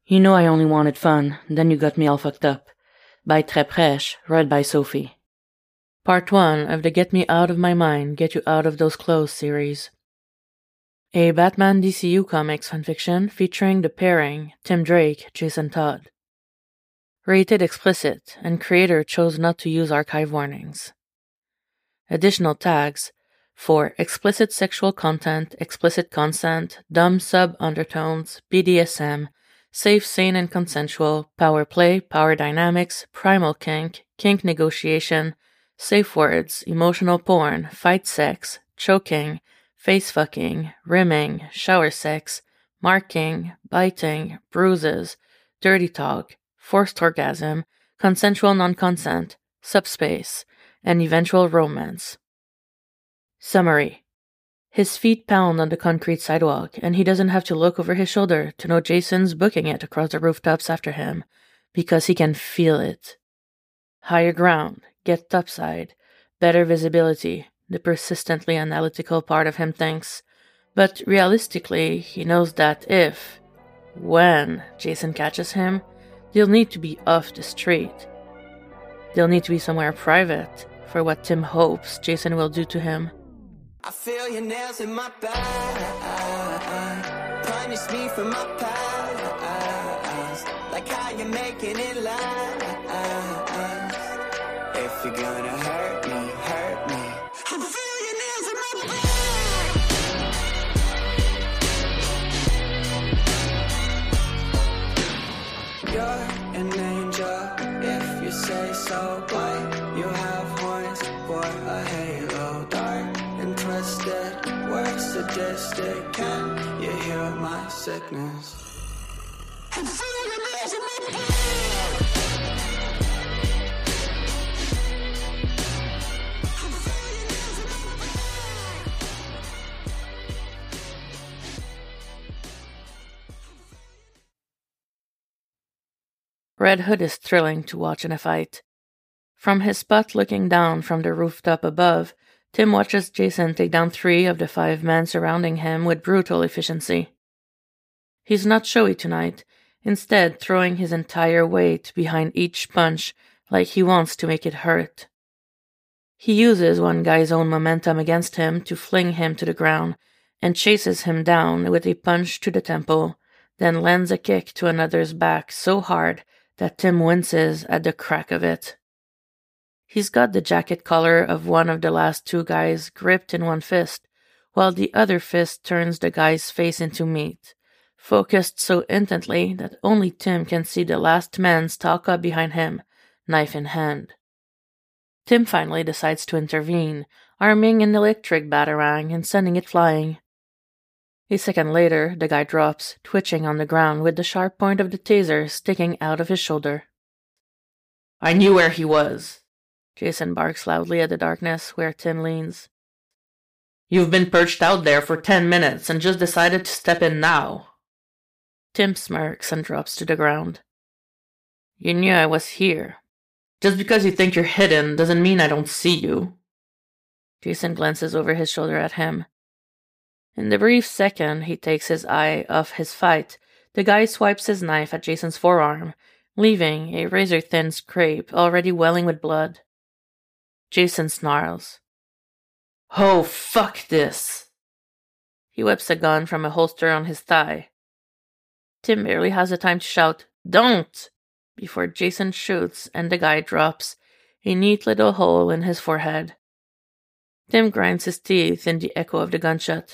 You know I only wanted fun, then you got me all fucked up. By Très Prêche, read by Sophie. Part 1 of the Get Me Out of My Mind, Get You Out of Those Clothes series. A Batman DCU Comics fanfiction featuring the pairing Tim Drake, Jason Todd. Rated explicit, and creator chose not to use archive warnings. Additional tags for explicit sexual content, explicit consent, dumb sub-undertones, BDSM, safe, sane, and consensual, power play, power dynamics, primal kink, kink negotiation, safe words, emotional porn, fight sex, choking, face fucking, rimming, shower sex, marking, biting, bruises, dirty talk, forced orgasm, consensual non-consent, subspace, and eventual romance. Summary. His feet pound on the concrete sidewalk, and he doesn't have to look over his shoulder to know Jason's booking it across the rooftops after him, because he can feel it. Higher ground, get topside, better visibility, the persistently analytical part of him thinks. But realistically, he knows that when Jason catches him, they'll need to be off the street. They'll need to be somewhere private for what Tim hopes Jason will do to him. I feel your nails in my back, punish me for my past, like how you're making it last. If you're gonna hurt me, hurt me. I feel your nails in my back. You're an angel, if you say so. White, you have horns for a halo, dark and twisted, we're sadistic. Can you hear my sickness? I'm feeling your nails in my back. Red Hood is thrilling to watch in a fight. From his spot looking down from the rooftop above, Tim watches Jason take down 3 of the 5 men surrounding him with brutal efficiency. He's not showy tonight, instead throwing his entire weight behind each punch like he wants to make it hurt. He uses one guy's own momentum against him to fling him to the ground and chases him down with a punch to the temple, then lands a kick to another's back so hard that Tim winces at the crack of it. He's got the jacket collar of one of the last 2 guys gripped in one fist, while the other fist turns the guy's face into meat, focused so intently that only Tim can see the last man stalk up behind him, knife in hand. Tim finally decides to intervene, arming an electric batarang and sending it flying. A second later, the guy drops, twitching on the ground with the sharp point of the taser sticking out of his shoulder. I knew where he was, Jason barks loudly at the darkness where Tim leans. You've been perched out there for 10 minutes and just decided to step in now. Tim smirks and drops to the ground. You knew I was here. Just because you think you're hidden doesn't mean I don't see you. Jason glances over his shoulder at him. In the brief second he takes his eye off his fight, the guy swipes his knife at Jason's forearm, leaving a razor-thin scrape already welling with blood. Jason snarls. Oh, fuck this! He whips a gun from a holster on his thigh. Tim barely has the time to shout, Don't! Before Jason shoots and the guy drops, a neat little hole in his forehead. Tim grinds his teeth in the echo of the gunshot.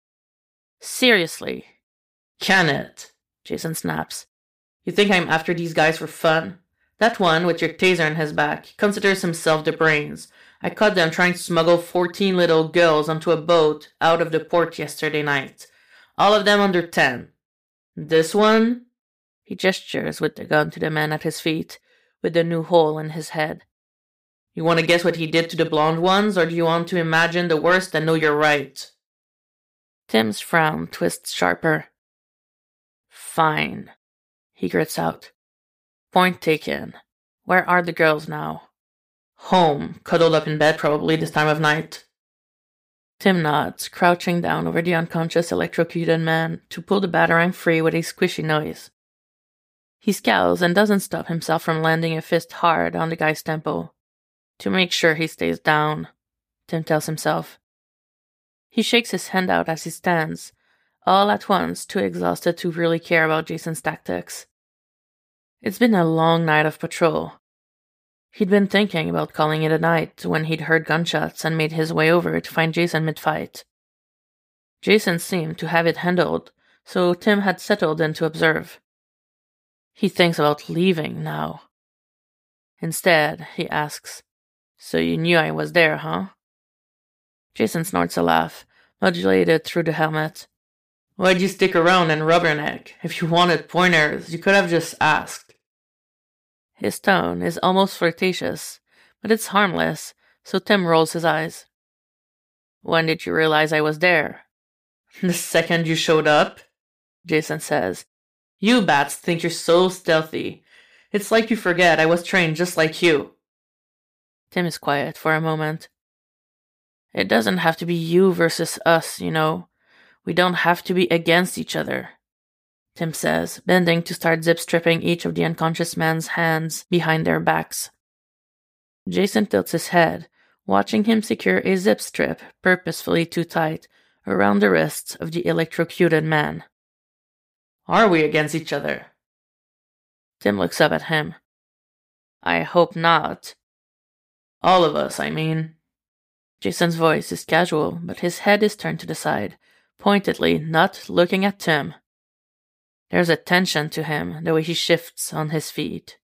Seriously. Can it? Jason snaps. You think I'm after these guys for fun? That one with your taser in his back considers himself the brains. I caught them trying to smuggle 14 little girls onto a boat out of the port yesterday night. All of them under 10. This one? He gestures with the gun to the man at his feet, with the new hole in his head. You want to guess what he did to the blonde ones, or do you want to imagine the worst and know you're right? Tim's frown twists sharper. Fine, he grits out. Point taken. Where are the girls now? Home, cuddled up in bed probably this time of night. Tim nods, crouching down over the unconscious electrocuted man to pull the batarang free with a squishy noise. He scowls and doesn't stop himself from landing a fist hard on the guy's temple. To make sure he stays down, Tim tells himself. He shakes his hand out as he stands, all at once too exhausted to really care about Jason's tactics. It's been a long night of patrol. He'd been thinking about calling it a night when he'd heard gunshots and made his way over to find Jason mid-fight. Jason seemed to have it handled, so Tim had settled in to observe. He thinks about leaving now. Instead, he asks, "So you knew I was there, huh?" Jason snorts a laugh, modulated through the helmet. "Why'd you stick around and rubberneck? If you wanted pointers, you could have just asked." His tone is almost flirtatious, but it's harmless, so Tim rolls his eyes. "When did you realize I was there?" "The second you showed up," Jason says. "You bats think you're so stealthy. It's like you forget I was trained just like you." Tim is quiet for a moment. "It doesn't have to be you versus us, you know. We don't have to be against each other," Tim says, bending to start zip-stripping each of the unconscious man's hands behind their backs. Jason tilts his head, watching him secure a zip strip purposefully too tight around the wrists of the electrocuted man. "Are we against each other?" Tim looks up at him. "I hope not. All of us, I mean." Jason's voice is casual, but his head is turned to the side, pointedly not looking at Tim. There's a tension to him, the way he shifts on his feet.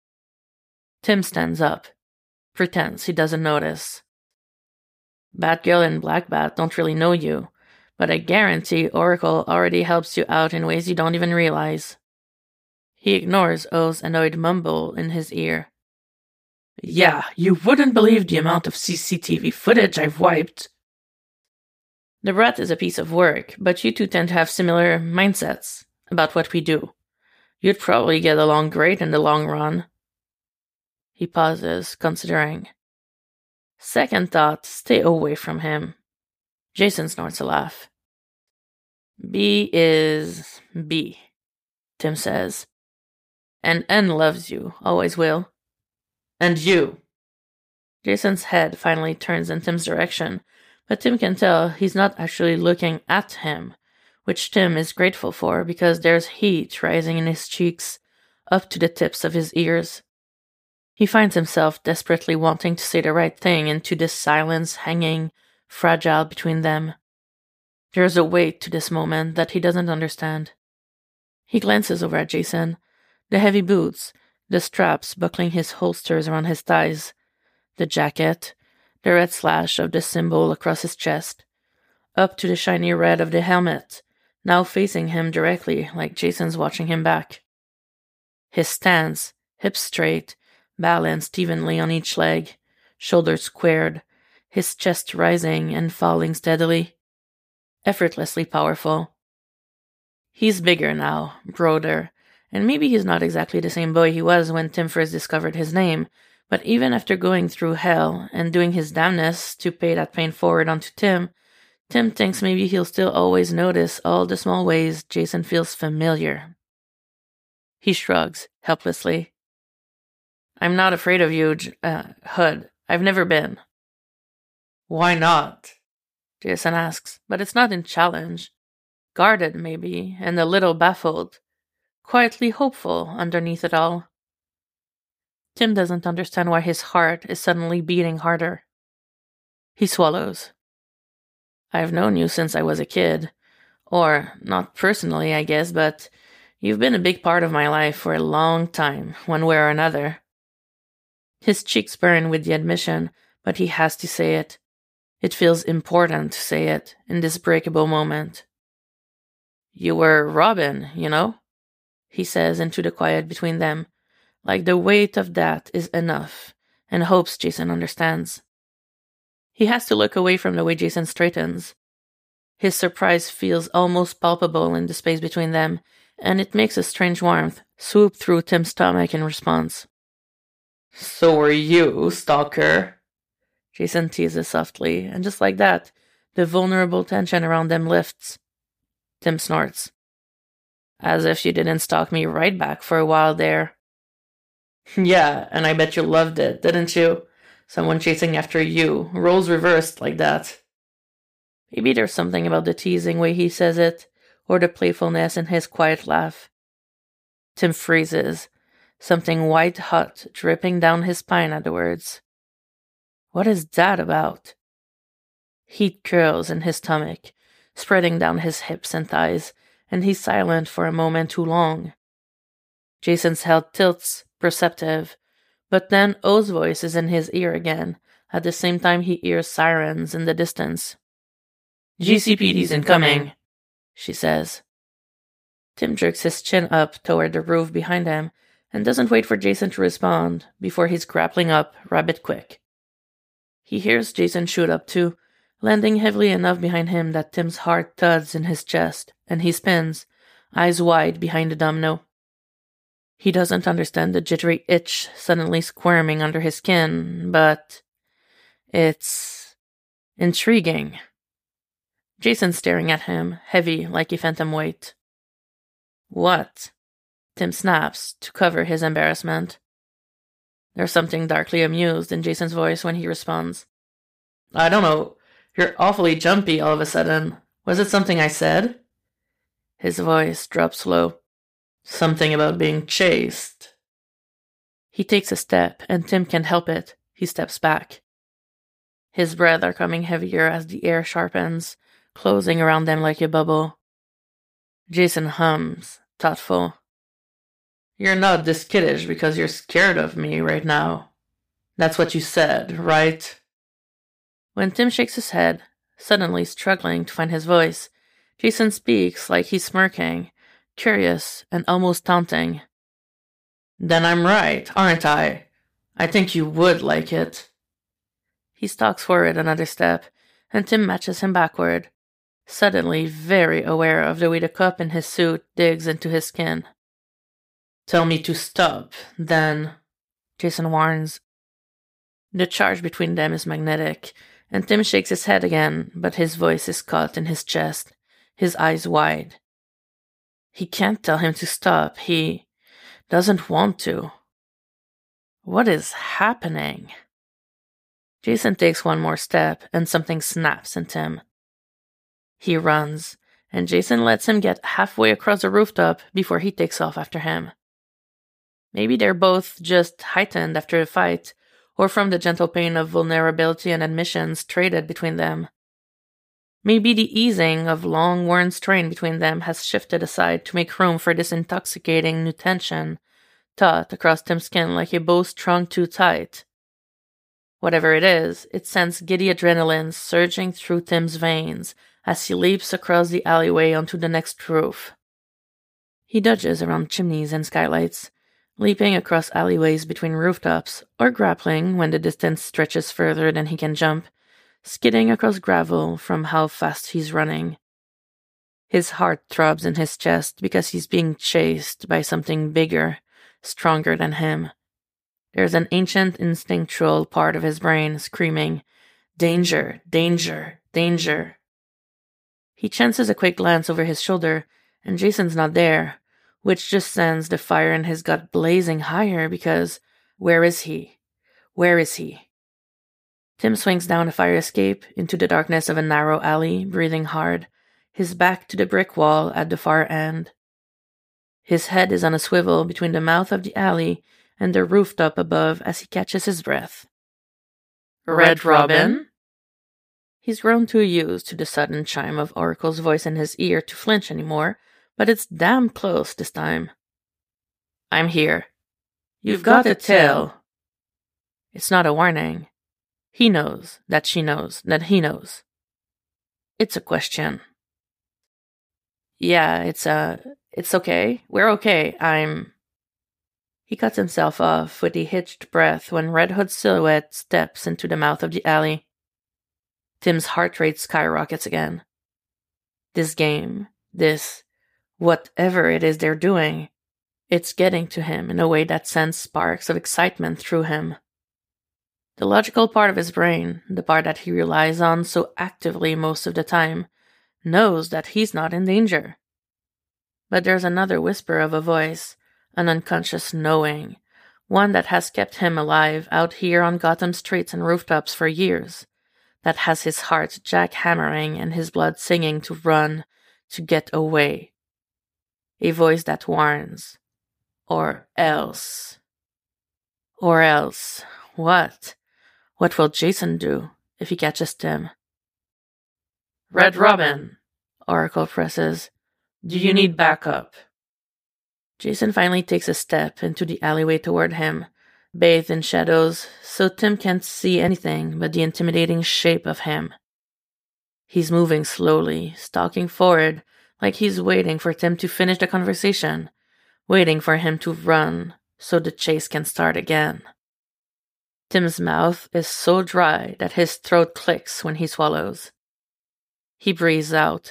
Tim stands up, pretends he doesn't notice. "Batgirl and Blackbat don't really know you, but I guarantee Oracle already helps you out in ways you don't even realize." He ignores O's annoyed mumble in his ear. "Yeah, you wouldn't believe the amount of CCTV footage I've wiped." "The Brat is a piece of work, but you two tend to have similar mindsets about what we do. You'd probably get along great in the long run." He pauses, considering. "Second thought, stay away from him." Jason snorts a laugh. "B is B," Tim says. "And N loves you, always will. And you." Jason's head finally turns in Tim's direction, but Tim can tell he's not actually looking at him, which Tim is grateful for because there's heat rising in his cheeks, up to the tips of his ears. He finds himself desperately wanting to say the right thing into this silence hanging, fragile between them. There's a weight to this moment that he doesn't understand. He glances over at Jason, the heavy boots, the straps buckling his holsters around his thighs, the jacket, the red slash of the symbol across his chest, up to the shiny red of the helmet, now facing him directly like Jason's watching him back. His stance, hips straight, balanced evenly on each leg, shoulders squared, his chest rising and falling steadily. Effortlessly powerful. He's bigger now, broader, and maybe he's not exactly the same boy he was when Tim first discovered his name, but even after going through hell and doing his damnness to pay that pain forward onto Tim, Tim thinks maybe he'll still always notice all the small ways Jason feels familiar. He shrugs, helplessly. "I'm not afraid of you, Hood. I've never been." "Why not?" Jason asks, but it's not in challenge. Guarded, maybe, and a little baffled. Quietly hopeful underneath it all. Tim doesn't understand why his heart is suddenly beating harder. He swallows. "I've known you since I was a kid. Or, not personally, I guess, but you've been a big part of my life for a long time, one way or another." His cheeks burn with the admission, but he has to say it. It feels important to say it in this breakable moment. "You were Robin, you know?" he says into the quiet between them, like the weight of that is enough, and hopes Jason understands. He has to look away from the way Jason straightens. His surprise feels almost palpable in the space between them, and it makes a strange warmth swoop through Tim's stomach in response. "So are you, stalker," Jason teases softly, and just like that, the vulnerable tension around them lifts. Tim snorts. As if you didn't stalk me right back for a while there. Yeah, and I bet you loved it, didn't you? Someone chasing after you, roles reversed like that. Maybe there's something about the teasing way he says it, or the playfulness in his quiet laugh. Tim freezes, something white-hot dripping down his spine at the words. What is that about? Heat curls in his stomach, spreading down his hips and thighs, and he's silent for a moment too long. Jason's head tilts, perceptive, but then O's voice is in his ear again, at the same time he hears sirens in the distance. GCPD's incoming, she says. Tim jerks his chin up toward the roof behind him and doesn't wait for Jason to respond before he's grappling up rabbit quick. He hears Jason shoot up too, landing heavily enough behind him that Tim's heart thuds in his chest, and he spins, eyes wide behind the domino. He doesn't understand the jittery itch suddenly squirming under his skin, but it's intriguing. Jason's staring at him, heavy like a phantom weight. What? Tim snaps to cover his embarrassment. There's something darkly amused in Jason's voice when he responds. I don't know. You're awfully jumpy all of a sudden. Was it something I said? His voice drops low. Something about being chased. He takes a step, and Tim can't help it. He steps back. His breath are coming heavier as the air sharpens, closing around them like a bubble. Jason hums, thoughtful. You're not this kiddish because you're scared of me right now. That's what you said, right? When Tim shakes his head, suddenly struggling to find his voice, Jason speaks like he's smirking, curious and almost taunting. Then I'm right, aren't I? I think you would like it. He stalks forward another step, and Tim matches him backward, suddenly very aware of the way the cup in his suit digs into his skin. Tell me to stop, then, Jason warns. The charge between them is magnetic, and Tim shakes his head again, but his voice is caught in his chest, his eyes wide. He can't tell him to stop. He doesn't want to. What is happening? Jason takes one more step, and something snaps in Tim. He runs, and Jason lets him get halfway across the rooftop before he takes off after him. Maybe they're both just heightened after a fight, or from the gentle pain of vulnerability and admissions traded between them. Maybe the easing of long-worn strain between them has shifted aside to make room for this intoxicating new tension, taut across Tim's skin like a bow strung too tight. Whatever it is, it sends giddy adrenaline surging through Tim's veins as he leaps across the alleyway onto the next roof. He dodges around chimneys and skylights, leaping across alleyways between rooftops, or grappling when the distance stretches further than he can jump, skidding across gravel from how fast he's running. His heart throbs in his chest because he's being chased by something bigger, stronger than him. There's an ancient instinctual part of his brain screaming, "Danger, danger, danger." He chances a quick glance over his shoulder, and Jason's not there, which just sends the fire in his gut blazing higher because where is he? Where is he? Tim swings down a fire escape into the darkness of a narrow alley, breathing hard, his back to the brick wall at the far end. His head is on a swivel between the mouth of the alley and the rooftop above as he catches his breath. Red Robin? He's grown too used to the sudden chime of Oracle's voice in his ear to flinch anymore, but it's damn close this time. I'm here. You've got a tail. It's not a warning. He knows that she knows that he knows. It's a question. Yeah, it's okay. We're okay. He cuts himself off with a hitched breath when Red Hood's silhouette steps into the mouth of the alley. Tim's heart rate skyrockets again. This game, this whatever it is they're doing, it's getting to him in a way that sends sparks of excitement through him. The logical part of his brain, the part that he relies on so actively most of the time, knows that he's not in danger. But there's another whisper of a voice, an unconscious knowing, one that has kept him alive out here on Gotham streets and rooftops for years, that has his heart jackhammering and his blood singing to run, to get away. A voice that warns. Or else. Or else. What? What will Jason do if he catches Tim? Red Robin, Oracle presses. Do you need backup? Jason finally takes a step into the alleyway toward him, bathed in shadows, so Tim can't see anything but the intimidating shape of him. He's moving slowly, stalking forward, like he's waiting for Tim to finish the conversation, waiting for him to run so the chase can start again. Tim's mouth is so dry that his throat clicks when he swallows. He breathes out.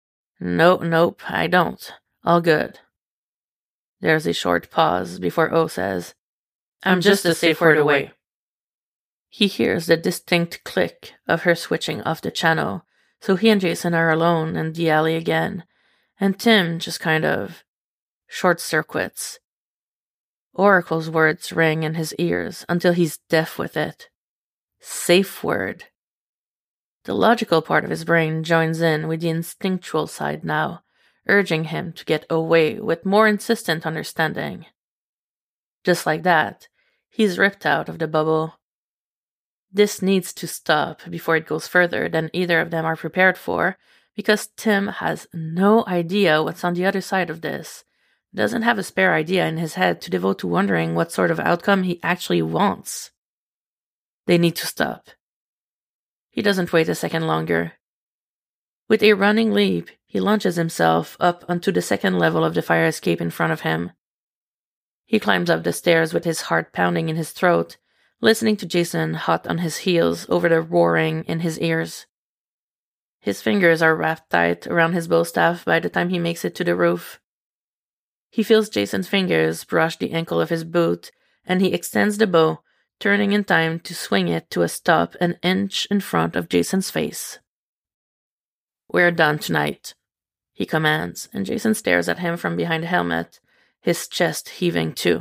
Nope, I don't. All good. There's a short pause before O says, I'm just a safe word away. He hears the distinct click of her switching off the channel, so he and Jason are alone in the alley again, and Tim just kind of short-circuits. Oracle's words ring in his ears until he's deaf with it. Safe word. The logical part of his brain joins in with the instinctual side now, urging him to get away with more insistent understanding. Just like that, he's ripped out of the bubble. This needs to stop before it goes further than either of them are prepared for, because Tim has no idea what's on the other side of this, doesn't have a spare idea in his head to devote to wondering what sort of outcome he actually wants. They need to stop. He doesn't wait a second longer. With a running leap, he launches himself up onto the second level of the fire escape in front of him. He climbs up the stairs with his heart pounding in his throat, listening to Jason hot on his heels over the roaring in his ears. His fingers are wrapped tight around his bow staff by the time he makes it to the roof. He feels Jason's fingers brush the ankle of his boot, and he extends the bow, turning in time to swing it to a stop an inch in front of Jason's face. We're done tonight, he commands, and Jason stares at him from behind the helmet, his chest heaving too.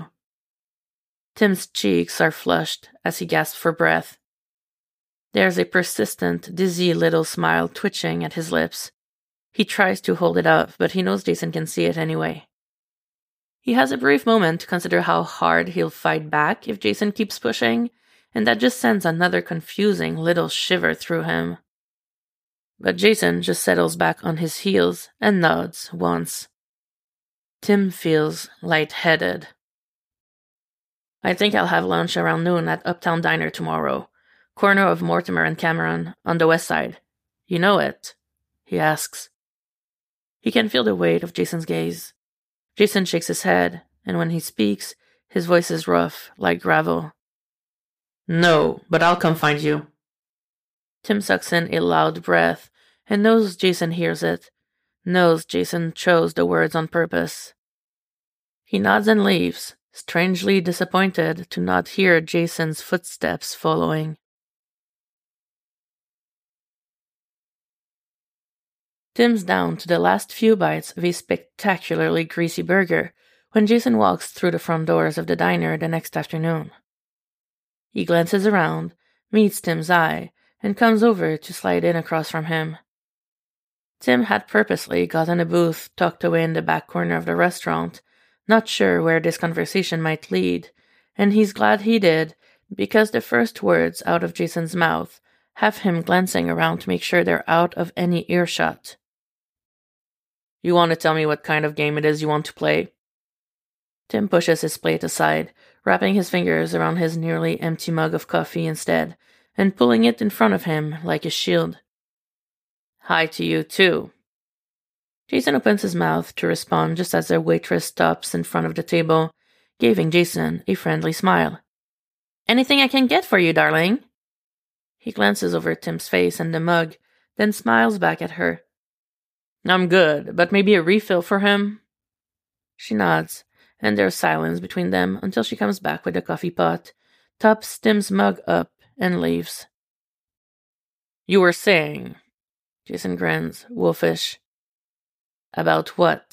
Tim's cheeks are flushed as he gasps for breath. There's a persistent, dizzy little smile twitching at his lips. He tries to hold it up, but he knows Jason can see it anyway. He has a brief moment to consider how hard he'll fight back if Jason keeps pushing, and that just sends another confusing little shiver through him. But Jason just settles back on his heels and nods once. Tim feels lightheaded. I think I'll have lunch around noon at Uptown Diner tomorrow, corner of Mortimer and Cameron, on the west side. You know it? He asks. He can feel the weight of Jason's gaze. Jason shakes his head, and when he speaks, his voice is rough, like gravel. No, but I'll come find you. Tim sucks in a loud breath and knows Jason hears it, knows Jason chose the words on purpose. He nods and leaves, strangely disappointed to not hear Jason's footsteps following. Tim's down to the last few bites of a spectacularly greasy burger when Jason walks through the front doors of the diner the next afternoon. He glances around, meets Tim's eye, and comes over to slide in across from him. Tim had purposely gotten a booth tucked away in the back corner of the restaurant, not sure where this conversation might lead, and he's glad he did, because the first words out of Jason's mouth have him glancing around to make sure they're out of any earshot. You want to tell me what kind of game it is you want to play? Tim pushes his plate aside, wrapping his fingers around his nearly empty mug of coffee instead, and pulling it in front of him like a shield. Hi to you, too. Jason opens his mouth to respond just as the waitress stops in front of the table, giving Jason a friendly smile. Anything I can get for you, darling? He glances over Tim's face and the mug, then smiles back at her. I'm good, but maybe a refill for him? She nods, and there's silence between them until she comes back with the coffee pot, tops Tim's mug up, and leaves. You were saying... Jason grins, wolfish. About what?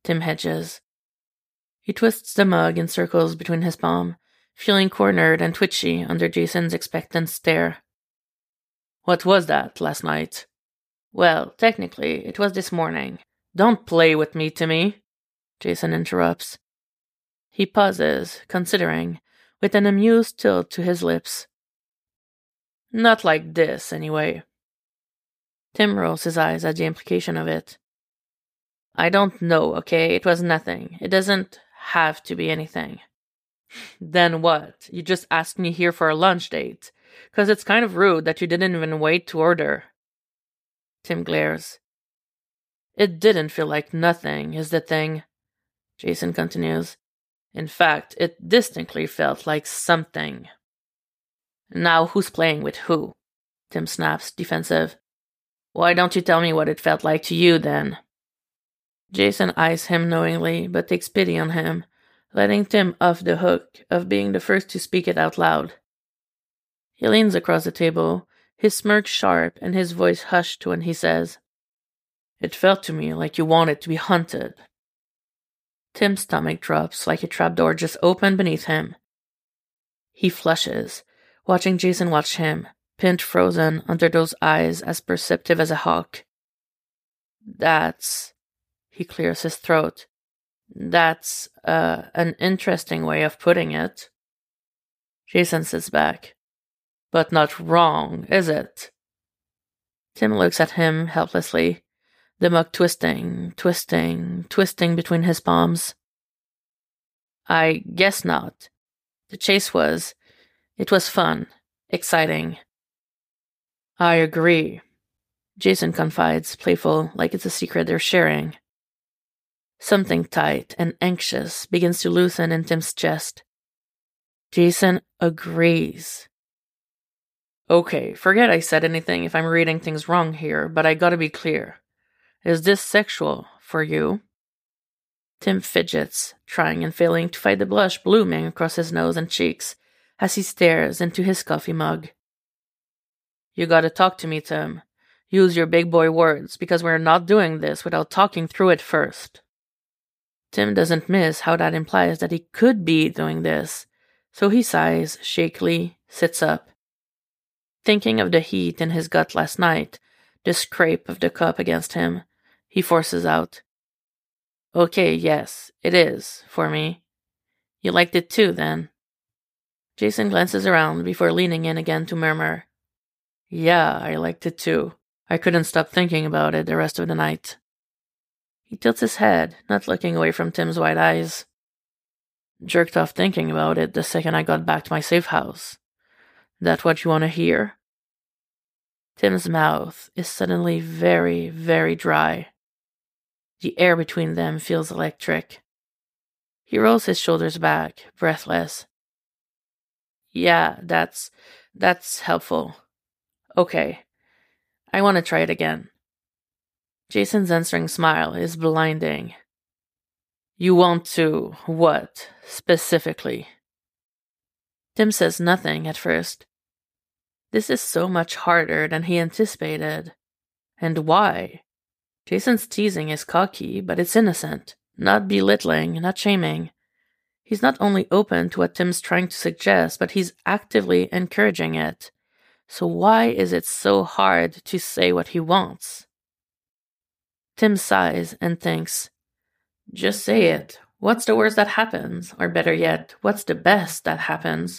Tim hedges. He twists the mug in circles between his palm, feeling cornered and twitchy under Jason's expectant stare. What was that last night? Well, technically, it was this morning. Don't play with me, Timmy, Jason interrupts. He pauses, considering, with an amused tilt to his lips. Not like this, anyway. Tim rolls his eyes at the implication of it. I don't know, okay? It was nothing. It doesn't have to be anything. Then what? You just asked me here for a lunch date. 'Cause it's kind of rude that you didn't even wait to order. Tim glares. It didn't feel like nothing, is the thing, Jason continues. In fact, it distinctly felt like something. Now who's playing with who? Tim snaps, defensive. Why don't you tell me what it felt like to you, then? Jason eyes him knowingly, but takes pity on him, letting Tim off the hook of being the first to speak it out loud. He leans across the table, his smirk sharp and his voice hushed when he says, It felt to me like you wanted to be hunted. Tim's stomach drops like a trapdoor just opened beneath him. He flushes, watching Jason watch him, pinned frozen under those eyes as perceptive as a hawk. He clears his throat. That's an interesting way of putting it. Jason sits back. But not wrong, is it? Tim looks at him helplessly, the mug twisting between his palms. I guess not. The chase was fun, exciting. I agree, Jason confides, playful, like it's a secret they're sharing. Something tight and anxious begins to loosen in Tim's chest. Jason agrees. Okay, forget I said anything if I'm reading things wrong here, but I gotta be clear. Is this sexual for you? Tim fidgets, trying and failing to fight the blush blooming across his nose and cheeks as he stares into his coffee mug. You gotta talk to me, Tim. Use your big boy words, because we're not doing this without talking through it first. Tim doesn't miss how that implies that he could be doing this, so he sighs shakily, sits up. Thinking of the heat in his gut last night, the scrape of the cup against him, he forces out. Okay, yes, it is, for me. You liked it too, then? Jason glances around before leaning in again to murmur. Yeah, I liked it too. I couldn't stop thinking about it the rest of the night. He tilts his head, not looking away from Tim's wide eyes. Jerked off thinking about it the second I got back to my safe house. That what you want to hear? Tim's mouth is suddenly very, very dry. The air between them feels electric. He rolls his shoulders back, breathless. Yeah, that's helpful. Okay, I want to try it again. Jason's answering smile is blinding. You want to what, specifically? Tim says nothing at first. This is so much harder than he anticipated. And why? Jason's teasing is cocky, but it's innocent, not belittling, not shaming. He's not only open to what Tim's trying to suggest, but he's actively encouraging it. So why is it so hard to say what he wants? Tim sighs and thinks, just say it. What's the worst that happens? Or better yet, what's the best that happens?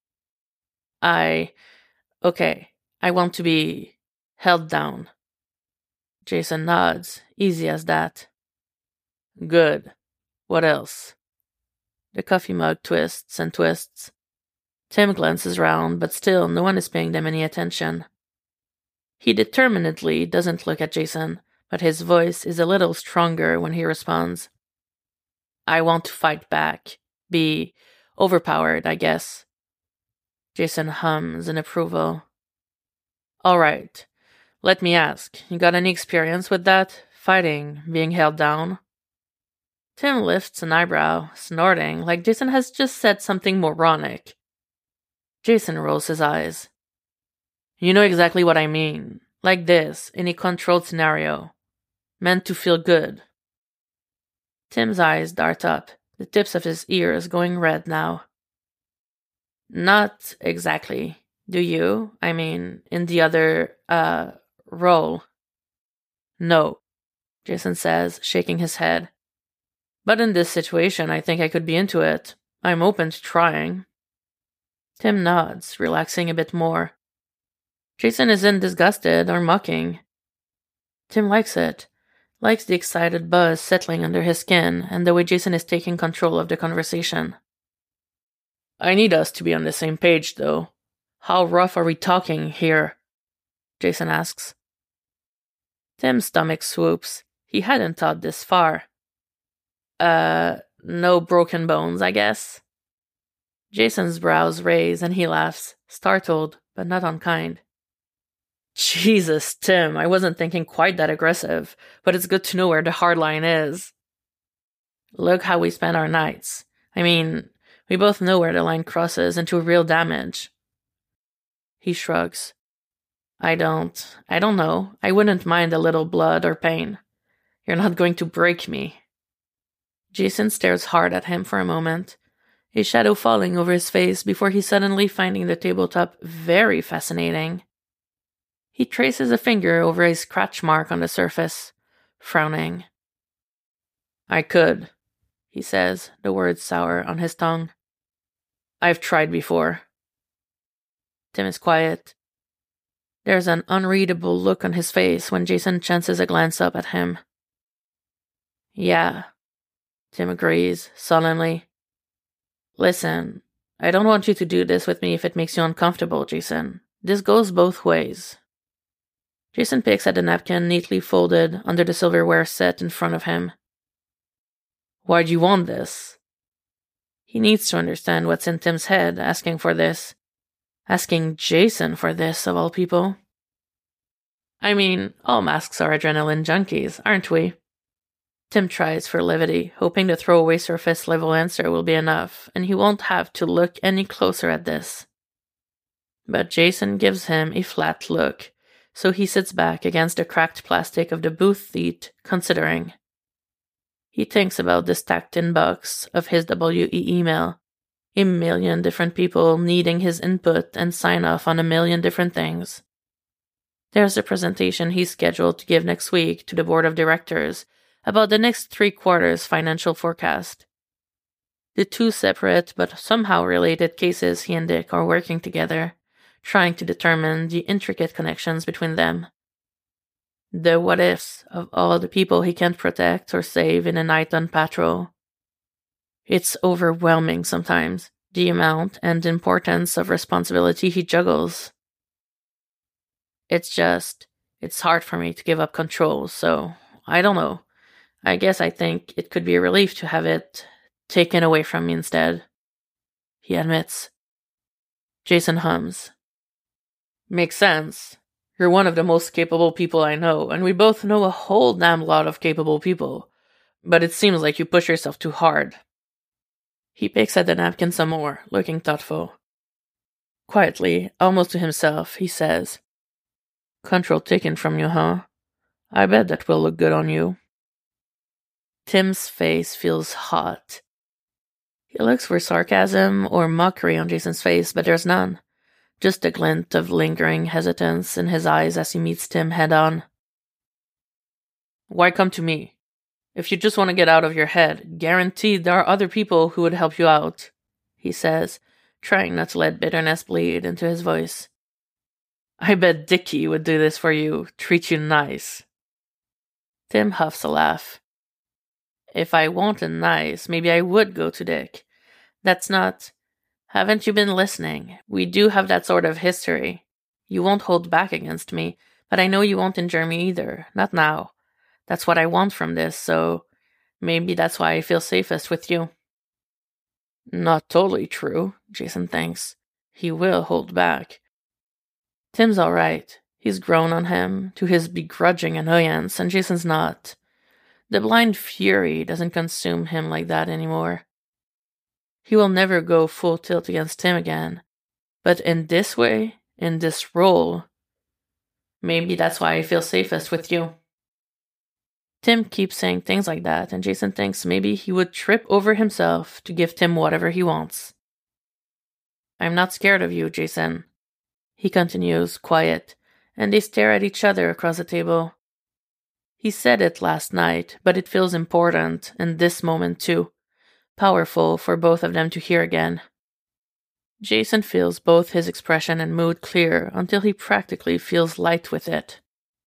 Okay, I want to be held down. Jason nods, easy as that. Good. What else? The coffee mug twists and twists. Tim glances round, but still no one is paying them any attention. He determinedly doesn't look at Jason, but his voice is a little stronger when he responds. I want to fight back. Be overpowered, I guess. Jason hums in approval. All right. Let me ask, you got any experience with that? Fighting, being held down? Tim lifts an eyebrow, snorting like Jason has just said something moronic. Jason rolls his eyes. You know exactly what I mean. Like this, in a controlled scenario. Meant to feel good. Tim's eyes dart up, the tips of his ears going red now. Not exactly. Do you? I mean, in the other, role. No, Jason says, shaking his head. But in this situation, I think I could be into it. I'm open to trying. Tim nods, relaxing a bit more. Jason isn't disgusted or mocking. Tim likes it, likes the excited buzz settling under his skin and the way Jason is taking control of the conversation. I need us to be on the same page, though. How rough are we talking here? Jason asks. Tim's stomach swoops. He hadn't thought this far. No broken bones, I guess. Jason's brows raise and he laughs, startled, but not unkind. Jesus, Tim, I wasn't thinking quite that aggressive, but it's good to know where the hard line is. Look how we spend our nights. I mean, we both know where the line crosses into real damage. He shrugs. I don't know. I wouldn't mind a little blood or pain. You're not going to break me. Jason stares hard at him for a moment, a shadow falling over his face before he suddenly finding the tabletop very fascinating. He traces a finger over a scratch mark on the surface, frowning. I could, he says, the words sour on his tongue. I've tried before. Tim is quiet. There's an unreadable look on his face when Jason chances a glance up at him. Yeah, Tim agrees, sullenly. Listen, I don't want you to do this with me if it makes you uncomfortable, Jason. This goes both ways. Jason picks at the napkin neatly folded under the silverware set in front of him. Why do you want this? He needs to understand what's in Tim's head, asking for this. Asking Jason for this, of all people. I mean, all masks are adrenaline junkies, aren't we? Tim tries for levity, hoping the throwaway surface-level answer will be enough, and he won't have to look any closer at this. But Jason gives him a flat look, so he sits back against the cracked plastic of the booth seat, considering. He thinks about the stacked inbox of his WE email, a million different people needing his input and sign off on a million different things. There's a presentation he's scheduled to give next week to the board of directors about the next 3 quarters financial forecast. The 2 separate but somehow related cases he and Dick are working together, trying to determine the intricate connections between them. The what-ifs of all the people he can't protect or save in a night on patrol. It's overwhelming sometimes, the amount and importance of responsibility he juggles. It's hard for me to give up control, so I don't know. I guess I think it could be a relief to have it taken away from me instead. He admits. Jason hums. Makes sense. You're one of the most capable people I know, and we both know a whole damn lot of capable people. But it seems like you push yourself too hard. He picks at the napkin some more, looking thoughtful. Quietly, almost to himself, he says, Control taken from you, huh? I bet that will look good on you. Tim's face feels hot. He looks for sarcasm or mockery on Jason's face, but there's none. Just a glint of lingering hesitance in his eyes as he meets Tim head-on. Why come to me? If you just want to get out of your head, guaranteed there are other people who would help you out, he says, trying not to let bitterness bleed into his voice. I bet Dickie would do this for you, treat you nice. Tim huffs a laugh. If I wanted nice, maybe I would go to Dick. That's not... Haven't you been listening? We do have that sort of history. You won't hold back against me, but I know you won't injure me either. Not now. That's what I want from this, so maybe that's why I feel safest with you. Not totally true, Jason thinks. He will hold back. Tim's all right. He's grown on him, to his begrudging annoyance, and Jason's not. The blind fury doesn't consume him like that anymore. He will never go full tilt against Tim again. But in this way, in this role, maybe that's why I feel safest with you. Tim keeps saying things like that, and Jason thinks maybe he would trip over himself to give Tim whatever he wants. I'm not scared of you, Jason. He continues, quiet, and they stare at each other across the table. He said it last night, but it feels important in this moment too. Powerful for both of them to hear again. Jason feels both his expression and mood clear until he practically feels light with it.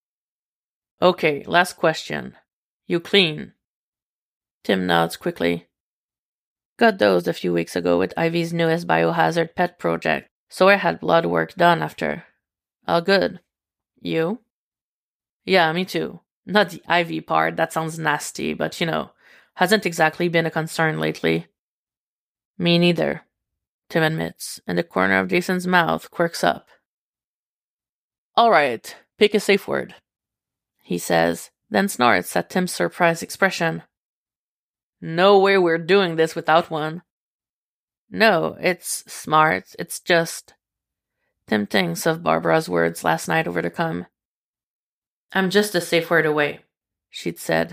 Okay, last question. You clean? Tim nods quickly. Got dosed a few weeks ago with Ivy's newest biohazard pet project, so I had blood work done after. All good. You? Yeah, me too. Not the Ivy part, that sounds nasty, but hasn't exactly been a concern lately. Me neither, Tim admits, and the corner of Jason's mouth quirks up. All right, pick a safe word, he says, then snorts at Tim's surprised expression. No way we're doing this without one. No, it's smart, it's just... Tim thinks of Barbara's words last night over the com. I'm just a safe word away, she'd said.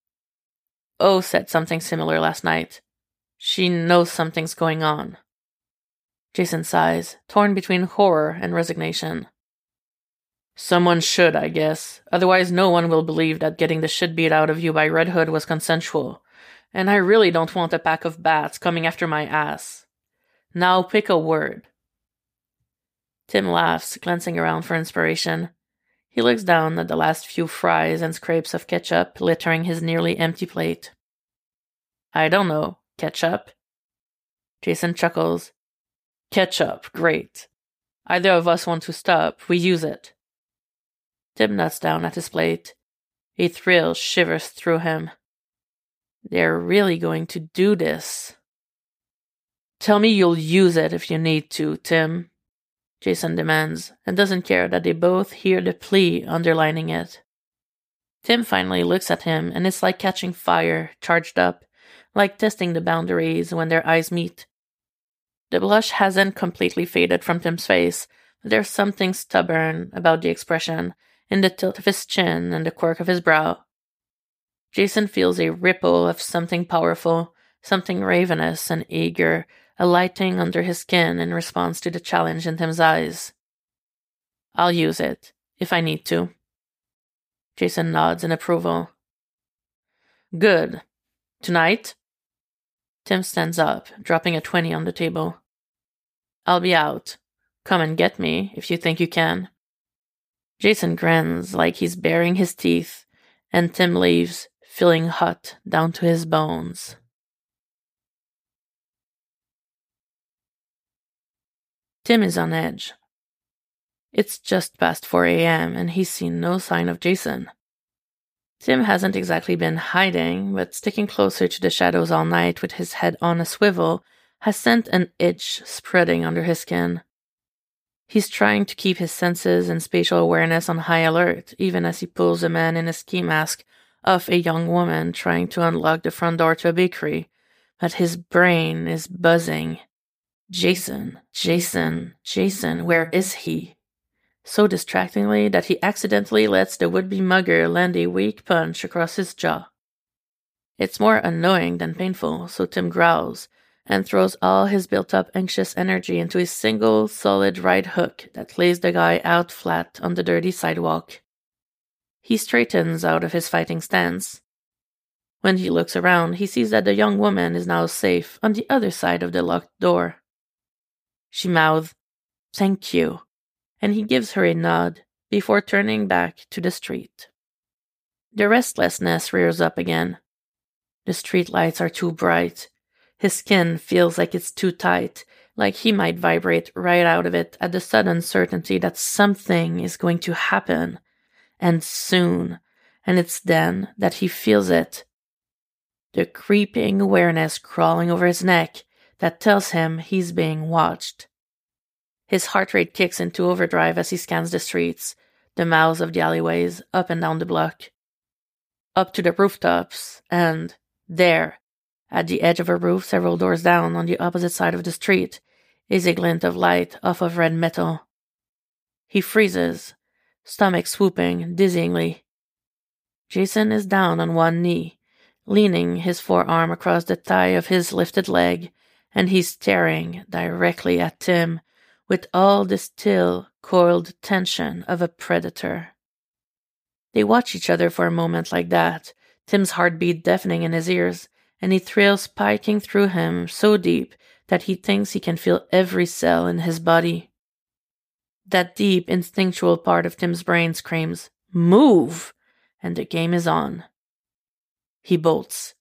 O said something similar last night. She knows something's going on. Jason sighs, torn between horror and resignation. Someone should, I guess. Otherwise no one will believe that getting the shit beat out of you by Red Hood was consensual. And I really don't want a pack of bats coming after my ass. Now pick a word. Tim laughs, glancing around for inspiration. He looks down at the last few fries and scrapes of ketchup littering his nearly empty plate. I don't know. Ketchup? Jason chuckles. Ketchup, great. Either of us want to stop, we use it. Tim nuts down at his plate. A thrill shivers through him. They're really going to do this. Tell me you'll use it if you need to, Tim, Jason demands, and doesn't care that they both hear the plea underlining it. Tim finally looks at him, and it's like catching fire, charged up, like testing the boundaries when their eyes meet. The blush hasn't completely faded from Tim's face, but there's something stubborn about the expression, in the tilt of his chin and the quirk of his brow. Jason feels a ripple of something powerful, something ravenous and eager, alighting under his skin in response to the challenge in Tim's eyes. I'll use it, if I need to. Jason nods in approval. Good. Tonight? Tim stands up, dropping a 20 on the table. I'll be out. Come and get me, if you think you can. Jason grins like he's baring his teeth, and Tim leaves, feeling hot down to his bones. Tim is on edge. It's just past 4 a.m. and he's seen no sign of Jason. Tim hasn't exactly been hiding, but sticking closer to the shadows all night with his head on a swivel has sent an itch spreading under his skin. He's trying to keep his senses and spatial awareness on high alert, even as he pulls a man in a ski mask off a young woman trying to unlock the front door to a bakery, but his brain is buzzing. Jason, where is he? So distractingly that he accidentally lets the would-be mugger land a weak punch across his jaw. It's more annoying than painful, so Tim growls and throws all his built-up anxious energy into a single, solid right hook that lays the guy out flat on the dirty sidewalk. He straightens out of his fighting stance. When he looks around, he sees that the young woman is now safe on the other side of the locked door. She mouths, "Thank you," and he gives her a nod before turning back to the street. The restlessness rears up again. The street lights are too bright. His skin feels like it's too tight, like he might vibrate right out of it at the sudden certainty that something is going to happen, and soon, and it's then that he feels it. The creeping awareness crawling over his neck that tells him he's being watched. His heart rate kicks into overdrive as he scans the streets, the mouths of the alleyways, up and down the block. Up to the rooftops, and there, at the edge of a roof several doors down on the opposite side of the street, is a glint of light off of red metal. He freezes, stomach swooping dizzyingly. Jason is down on one knee, leaning his forearm across the thigh of his lifted leg, and he's staring directly at Tim with all the still, coiled tension of a predator. They watch each other for a moment like that, Tim's heartbeat deafening in his ears, and a thrill spiking through him so deep that he thinks he can feel every cell in his body. That deep, instinctual part of Tim's brain screams, "Move!" and the game is on. He bolts.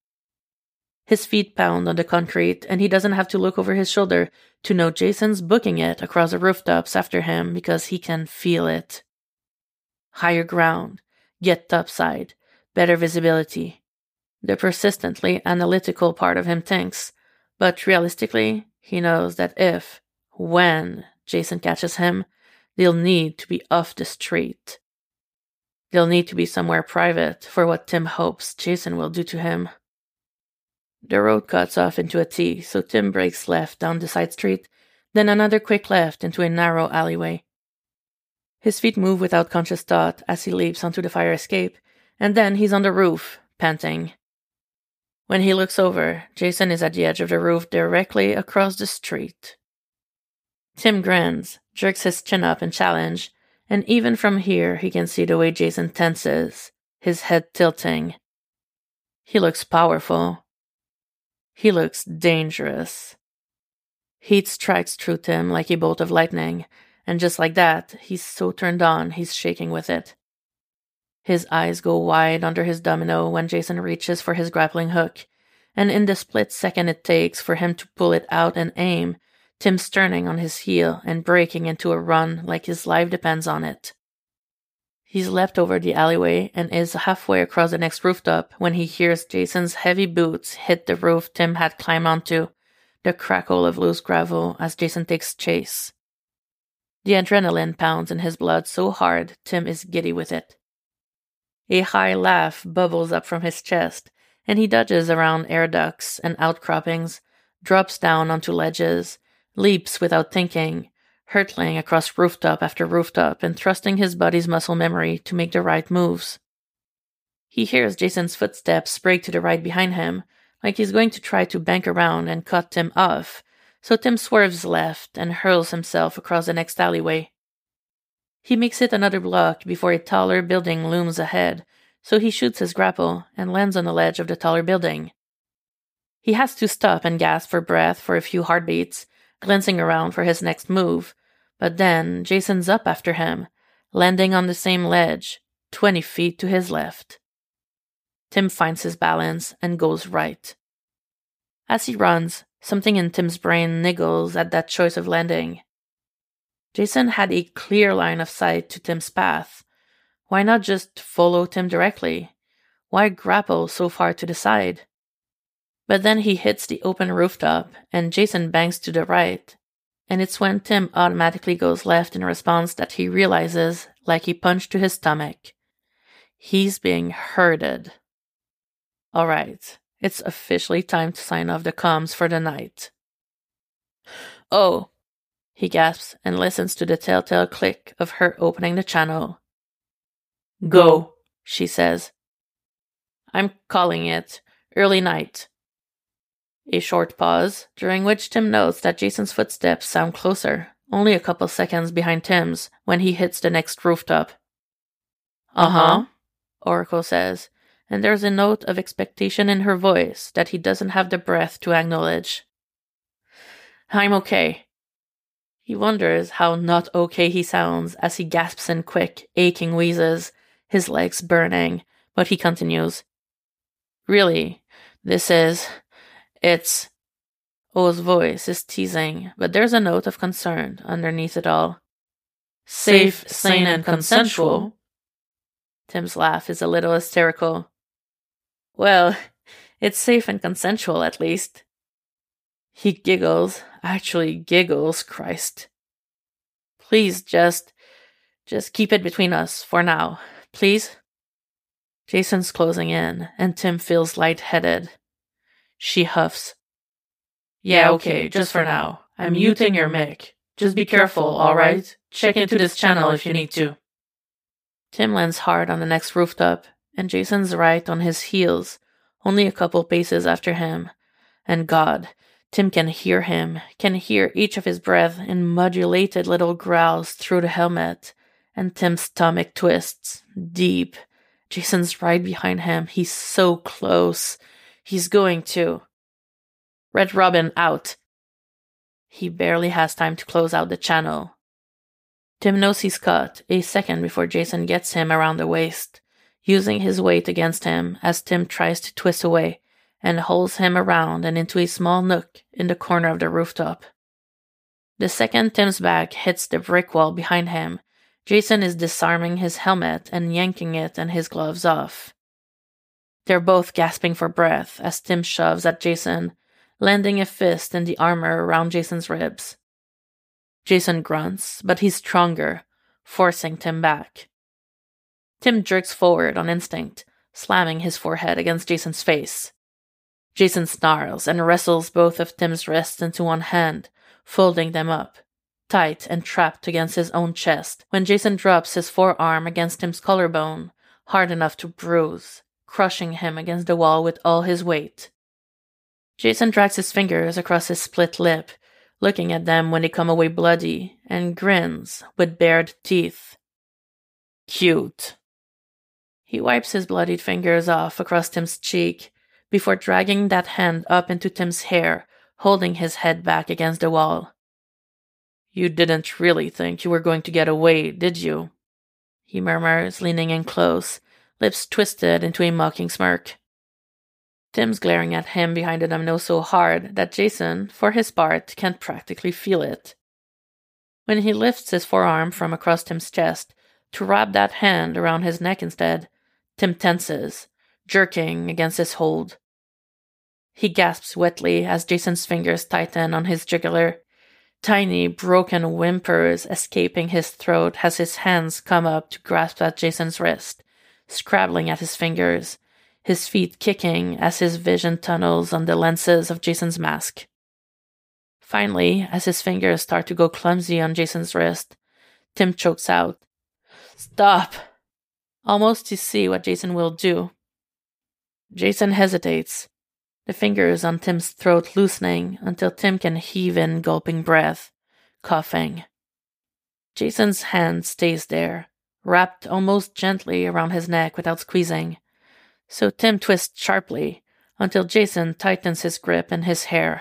His feet pound on the concrete, and he doesn't have to look over his shoulder to know Jason's booking it across the rooftops after him because he can feel it. Higher ground, get topside, better visibility. The persistently analytical part of him thinks, but realistically, he knows that when Jason catches him, they'll need to be off the street. They'll need to be somewhere private for what Tim hopes Jason will do to him. The road cuts off into a T, so Tim breaks left down the side street, then another quick left into a narrow alleyway. His feet move without conscious thought as he leaps onto the fire escape, and then he's on the roof, panting. When he looks over, Jason is at the edge of the roof directly across the street. Tim grins, jerks his chin up in challenge, and even from here he can see the way Jason tenses, his head tilting. He looks powerful. He looks dangerous. Heat strikes through Tim like a bolt of lightning, and just like that, he's so turned on he's shaking with it. His eyes go wide under his domino when Jason reaches for his grappling hook, and in the split second it takes for him to pull it out and aim, Tim's turning on his heel and breaking into a run like his life depends on it. He's leapt over the alleyway and is halfway across the next rooftop when he hears Jason's heavy boots hit the roof Tim had climbed onto, the crackle of loose gravel as Jason takes chase. The adrenaline pounds in his blood so hard Tim is giddy with it. A high laugh bubbles up from his chest, and he dodges around air ducts and outcroppings, drops down onto ledges, leaps without thinking, hurtling across rooftop after rooftop and thrusting his body's muscle memory to make the right moves. He hears Jason's footsteps break to the right behind him, like he's going to try to bank around and cut Tim off, so Tim swerves left and hurls himself across the next alleyway. He makes it another block before a taller building looms ahead, so he shoots his grapple and lands on the ledge of the taller building. He has to stop and gasp for breath for a few heartbeats, glancing around for his next move, but then Jason's up after him, landing on the same ledge, 20 feet to his left. Tim finds his balance and goes right. As he runs, something in Tim's brain niggles at that choice of landing. Jason had a clear line of sight to Tim's path. Why not just follow Tim directly? Why grapple so far to the side? But then he hits the open rooftop, and Jason bangs to the right, and it's when Tim automatically goes left in response that he realizes, like a punch to his stomach, he's being herded. All right, it's officially time to sign off the comms for the night. Oh, he gasps and listens to the telltale click of her opening the channel. Go, she says. I'm calling it early night. A short pause, during which Tim notes that Jason's footsteps sound closer, only a couple seconds behind Tim's, when he hits the next rooftop. Uh-huh, Oracle says, and there's a note of expectation in her voice that he doesn't have the breath to acknowledge. I'm okay. He wonders how not okay he sounds as he gasps in quick, aching wheezes, his legs burning, but he continues. Really, it's... O's voice is teasing, but there's a note of concern underneath it all. Safe, sane, and consensual? Tim's laugh is a little hysterical. Well, it's safe and consensual at least. He giggles, actually giggles, Christ. Please just keep it between us for now, please? Jason's closing in, and Tim feels lightheaded. She huffs. Yeah, okay, just for now. I'm muting your mic. Just be careful, alright? Check into this channel if you need to. Tim lands hard on the next rooftop, and Jason's right on his heels, only a couple paces after him. And God, Tim can hear him, can hear each of his breath in modulated little growls through the helmet, and Tim's stomach twists, deep. Jason's right behind him. He's so close. He's going to. Red Robin out. He barely has time to close out the channel. Tim knows he's caught a second before Jason gets him around the waist, using his weight against him as Tim tries to twist away and holds him around and into a small nook in the corner of the rooftop. The second Tim's back hits the brick wall behind him, Jason is disarming his helmet and yanking it and his gloves off. They're both gasping for breath as Tim shoves at Jason, landing a fist in the armor around Jason's ribs. Jason grunts, but he's stronger, forcing Tim back. Tim jerks forward on instinct, slamming his forehead against Jason's face. Jason snarls and wrestles both of Tim's wrists into one hand, folding them up, tight and trapped against his own chest, when Jason drops his forearm against Tim's collarbone, hard enough to bruise, crushing him against the wall with all his weight. Jason drags his fingers across his split lip, looking at them when they come away bloody, and grins with bared teeth. Cute. He wipes his bloodied fingers off across Tim's cheek, before dragging that hand up into Tim's hair, holding his head back against the wall. You didn't really think you were going to get away, did you? He murmurs, leaning in close, lips twisted into a mocking smirk. Tim's glaring at him behind the domino so hard that Jason, for his part, can't practically feel it. When he lifts his forearm from across Tim's chest to wrap that hand around his neck instead, Tim tenses, jerking against his hold. He gasps wetly as Jason's fingers tighten on his jugular, tiny, broken whimpers escaping his throat as his hands come up to grasp at Jason's wrist, scrabbling at his fingers, his feet kicking as his vision tunnels on the lenses of Jason's mask. Finally, as his fingers start to go clumsy on Jason's wrist, Tim chokes out, "Stop!" almost to see what Jason will do. Jason hesitates, the fingers on Tim's throat loosening until Tim can heave in gulping breath, coughing. Jason's hand stays there, wrapped almost gently around his neck without squeezing. So Tim twists sharply until Jason tightens his grip in his hair.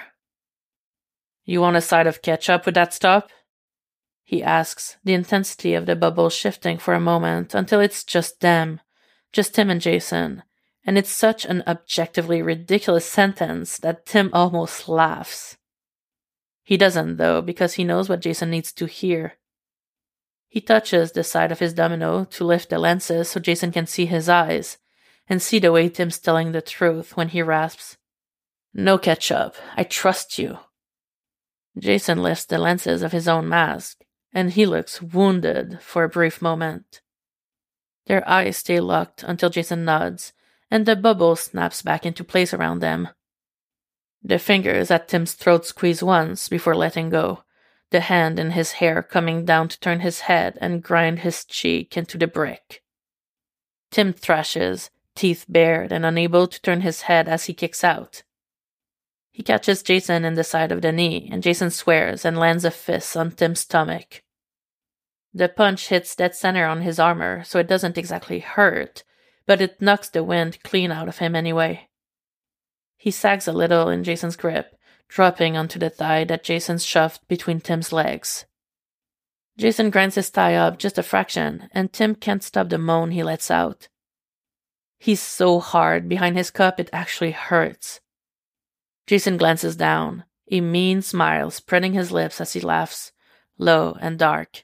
You want a side of ketchup with that stop? He asks, the intensity of the bubble shifting for a moment until it's just them, just Tim and Jason, and it's such an objectively ridiculous sentence that Tim almost laughs. He doesn't, though, because he knows what Jason needs to hear. He touches the side of his domino to lift the lenses so Jason can see his eyes, and see the way Tim's telling the truth when he rasps, "No ketchup, I trust you." Jason lifts the lenses of his own mask, and he looks wounded for a brief moment. Their eyes stay locked until Jason nods, and the bubble snaps back into place around them. The fingers at Tim's throat squeeze once before letting go, the hand in his hair coming down to turn his head and grind his cheek into the brick. Tim thrashes, teeth bared and unable to turn his head as he kicks out. He catches Jason in the side of the knee, and Jason swears and lands a fist on Tim's stomach. The punch hits dead center on his armor, so it doesn't exactly hurt, but it knocks the wind clean out of him anyway. He sags a little in Jason's grip, dropping onto the thigh that Jason's shoved between Tim's legs. Jason grinds his thigh up just a fraction, and Tim can't stop the moan he lets out. He's so hard behind his cup it actually hurts. Jason glances down, a mean smile spreading his lips as he laughs, low and dark.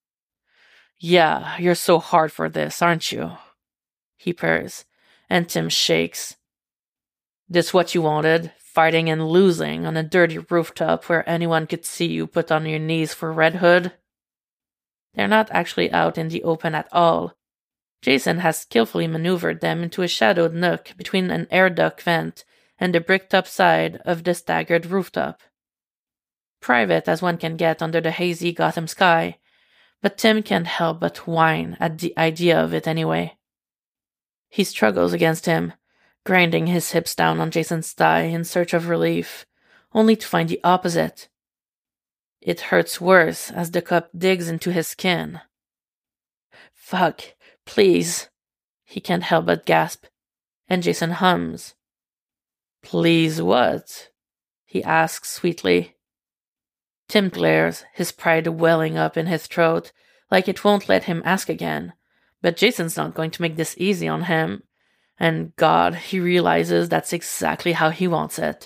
"Yeah, you're so hard for this, aren't you?" he purrs, and Tim shakes. "This what you wanted? Fighting and losing on a dirty rooftop where anyone could see you put on your knees for Red Hood?" They're not actually out in the open at all. Jason has skillfully maneuvered them into a shadowed nook between an air duct vent and the bricked-up side of the staggered rooftop. Private as one can get under the hazy Gotham sky, but Tim can't help but whine at the idea of it anyway. He struggles against him, grinding his hips down on Jason's thigh in search of relief, only to find the opposite. It hurts worse as the cup digs into his skin. Fuck, please. He can't help but gasp, and Jason hums. Please what? He asks sweetly. Tim glares, his pride welling up in his throat, like it won't let him ask again. But Jason's not going to make this easy on him. And God, he realizes that's exactly how he wants it.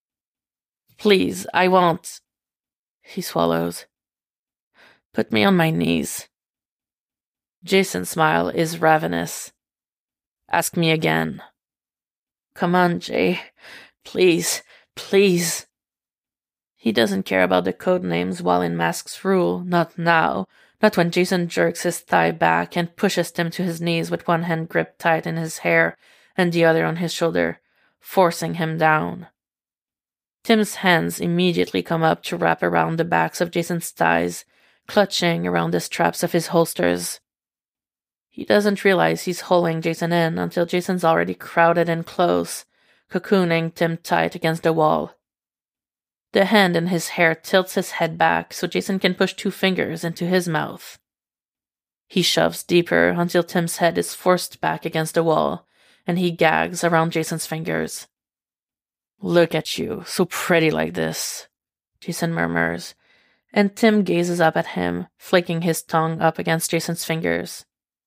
Please, I won't. He swallows. Put me on my knees. Jason's smile is ravenous. Ask me again. Come on, Jay. Please, please. He doesn't care about the code names while in Mask's rule, not now. Not when Jason jerks his thigh back and pushes Tim to his knees with one hand gripped tight in his hair and the other on his shoulder, forcing him down. Tim's hands immediately come up to wrap around the backs of Jason's thighs, clutching around the straps of his holsters. He doesn't realize he's holding Jason in until Jason's already crowded in close, cocooning Tim tight against the wall. The hand in his hair tilts his head back so Jason can push 2 fingers into his mouth. He shoves deeper until Tim's head is forced back against the wall, and he gags around Jason's fingers. Look at you, so pretty like this, Jason murmurs, and Tim gazes up at him, flicking his tongue up against Jason's fingers.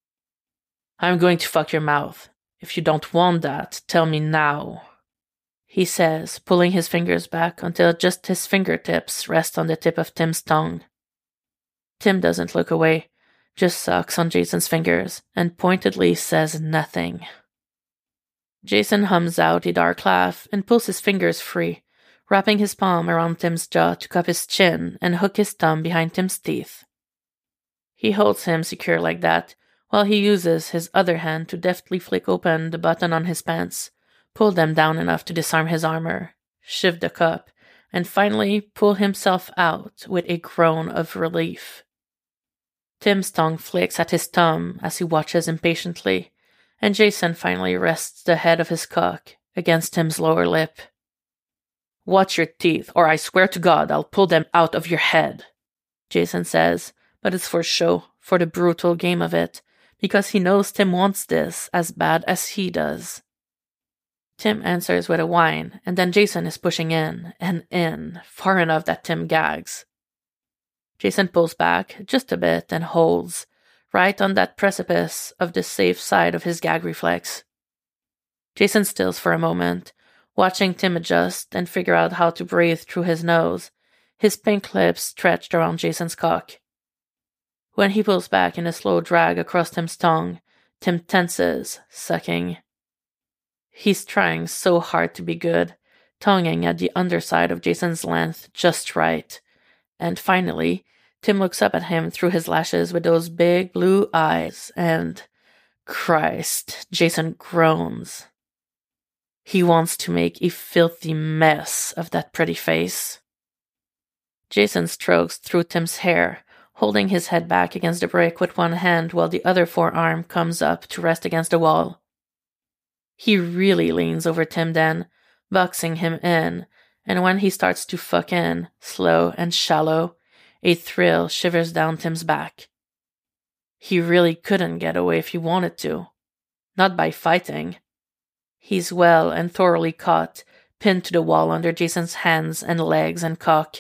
I'm going to fuck your mouth. If you don't want that, tell me now, he says, pulling his fingers back until just his fingertips rest on the tip of Tim's tongue. Tim doesn't look away, just sucks on Jason's fingers, and pointedly says nothing. Jason hums out a dark laugh and pulls his fingers free, wrapping his palm around Tim's jaw to cup his chin and hook his thumb behind Tim's teeth. He holds him secure like that, while he uses his other hand to deftly flick open the button on his pants, pull them down enough to disarm his armor, shift the cup, and finally pull himself out with a groan of relief. Tim's tongue flicks at his thumb as he watches impatiently, and Jason finally rests the head of his cock against Tim's lower lip. Watch your teeth, or I swear to God I'll pull them out of your head, Jason says, but it's for show, for the brutal game of it, because he knows Tim wants this as bad as he does. Tim answers with a whine, and then Jason is pushing in, and in, far enough that Tim gags. Jason pulls back, just a bit, and holds, right on that precipice of the safe side of his gag reflex. Jason stills for a moment, watching Tim adjust and figure out how to breathe through his nose, his pink lips stretched around Jason's cock. When he pulls back in a slow drag across Tim's tongue, Tim tenses, sucking. He's trying so hard to be good, tonguing at the underside of Jason's length just right. And finally, Tim looks up at him through his lashes with those big blue eyes, and, Christ, Jason groans. He wants to make a filthy mess of that pretty face. Jason strokes through Tim's hair, holding his head back against the brick with one hand while the other forearm comes up to rest against the wall. He really leans over Tim then, boxing him in, and when he starts to fuck in, slow and shallow, a thrill shivers down Tim's back. He really couldn't get away if he wanted to. Not by fighting. He's well and thoroughly caught, pinned to the wall under Jason's hands and legs and cock.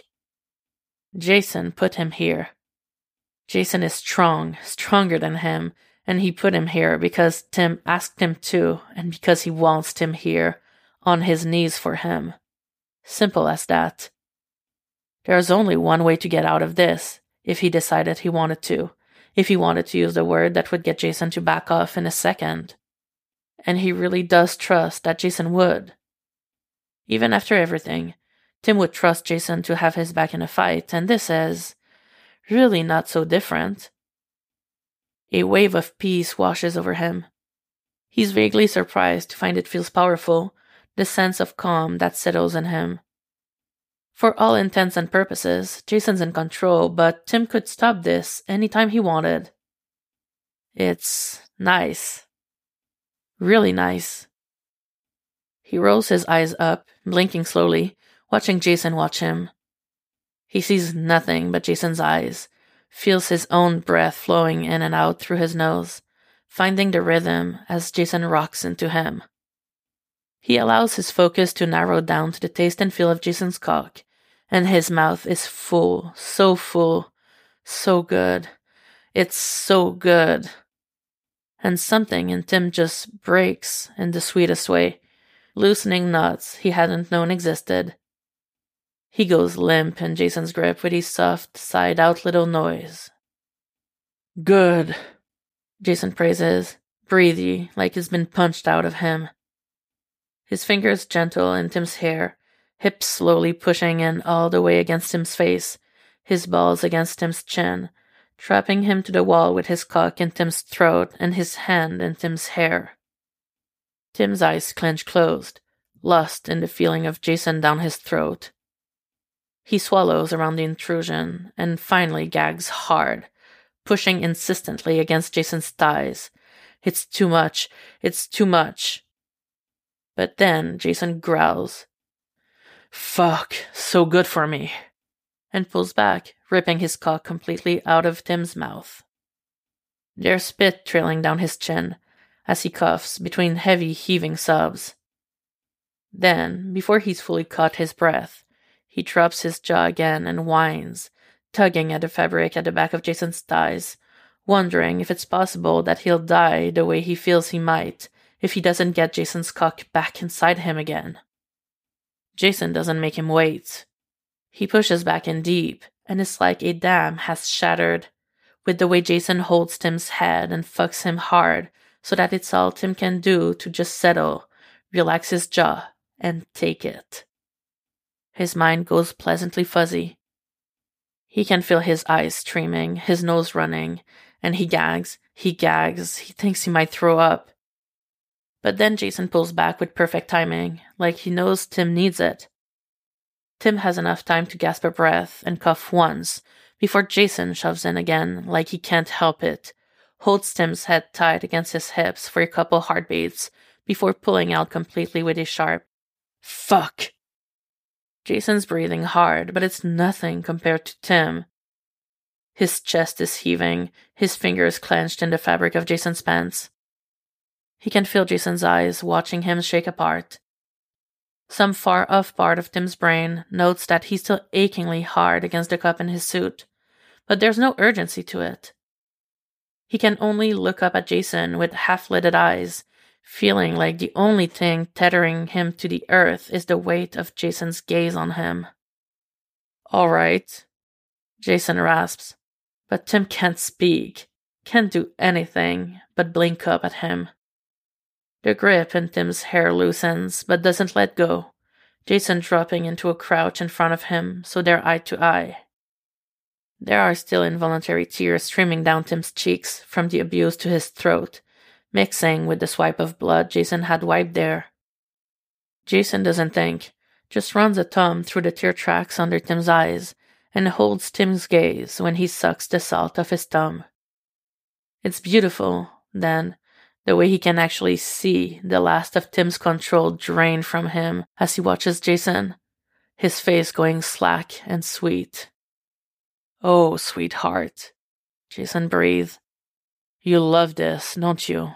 Jason put him here. Jason is strong, stronger than him, and he put him here because Tim asked him to, and because he wants Tim here, on his knees for him. Simple as that. There's only one way to get out of this, if he decided he wanted to, if he wanted to use the word that would get Jason to back off in a second. And he really does trust that Jason would. Even after everything, Tim would trust Jason to have his back in a fight, and this is really not so different. A wave of peace washes over him. He's vaguely surprised to find it feels powerful, the sense of calm that settles in him. For all intents and purposes, Jason's in control, but Tim could stop this anytime he wanted. It's nice. Really nice. He rolls his eyes up, blinking slowly, watching Jason watch him. He sees nothing but Jason's eyes, feels his own breath flowing in and out through his nose, finding the rhythm as Jason rocks into him. He allows his focus to narrow down to the taste and feel of Jason's cock, and his mouth is full, so good. It's so good. And something in Tim just breaks in the sweetest way, loosening knots he hadn't known existed. He goes limp in Jason's grip with a soft, sighed-out little noise. Good, Jason praises, breathy, like he's been punched out of him. His fingers gentle in Tim's hair, hips slowly pushing in all the way against Tim's face, his balls against Tim's chin, trapping him to the wall with his cock in Tim's throat and his hand in Tim's hair. Tim's eyes clench closed, lost in the feeling of Jason down his throat. He swallows around the intrusion and finally gags hard, pushing insistently against Jason's thighs. It's too much. It's too much. But then Jason growls, "Fuck, so good for me," and pulls back, ripping his cock completely out of Tim's mouth. There's spit trailing down his chin as he coughs between heavy, heaving sobs. Then, before he's fully caught his breath, he drops his jaw again and whines, tugging at the fabric at the back of Jason's thighs, wondering if it's possible that he'll die the way he feels he might if he doesn't get Jason's cock back inside him again. Jason doesn't make him wait. He pushes back in deep, and it's like a dam has shattered, with the way Jason holds Tim's head and fucks him hard so that it's all Tim can do to just settle, relax his jaw, and take it. His mind goes pleasantly fuzzy. He can feel his eyes streaming, his nose running, and he gags, he thinks he might throw up. But then Jason pulls back with perfect timing, like he knows Tim needs it. Tim has enough time to gasp a breath and cough once, before Jason shoves in again like he can't help it, holds Tim's head tight against his hips for a couple heartbeats, before pulling out completely with a sharp, "Fuck!" Jason's breathing hard, but it's nothing compared to Tim. His chest is heaving, his fingers clenched in the fabric of Jason's pants. He can feel Jason's eyes watching him shake apart. Some far-off part of Tim's brain notes that he's still achingly hard against the cup in his suit, but there's no urgency to it. He can only look up at Jason with half-lidded eyes, feeling like the only thing tethering him to the earth is the weight of Jason's gaze on him. "All right," Jason rasps, but Tim can't speak, can't do anything but blink up at him. The grip in Tim's hair loosens, but doesn't let go, Jason dropping into a crouch in front of him so they're eye to eye. There are still involuntary tears streaming down Tim's cheeks from the abuse to his throat, mixing with the swipe of blood Jason had wiped there. Jason doesn't think, just runs a thumb through the tear tracks under Tim's eyes and holds Tim's gaze when he sucks the salt off his thumb. It's beautiful, then, the way he can actually see the last of Tim's control drain from him as he watches Jason, his face going slack and sweet. "Oh, sweetheart," Jason breathed. "You love this, don't you?"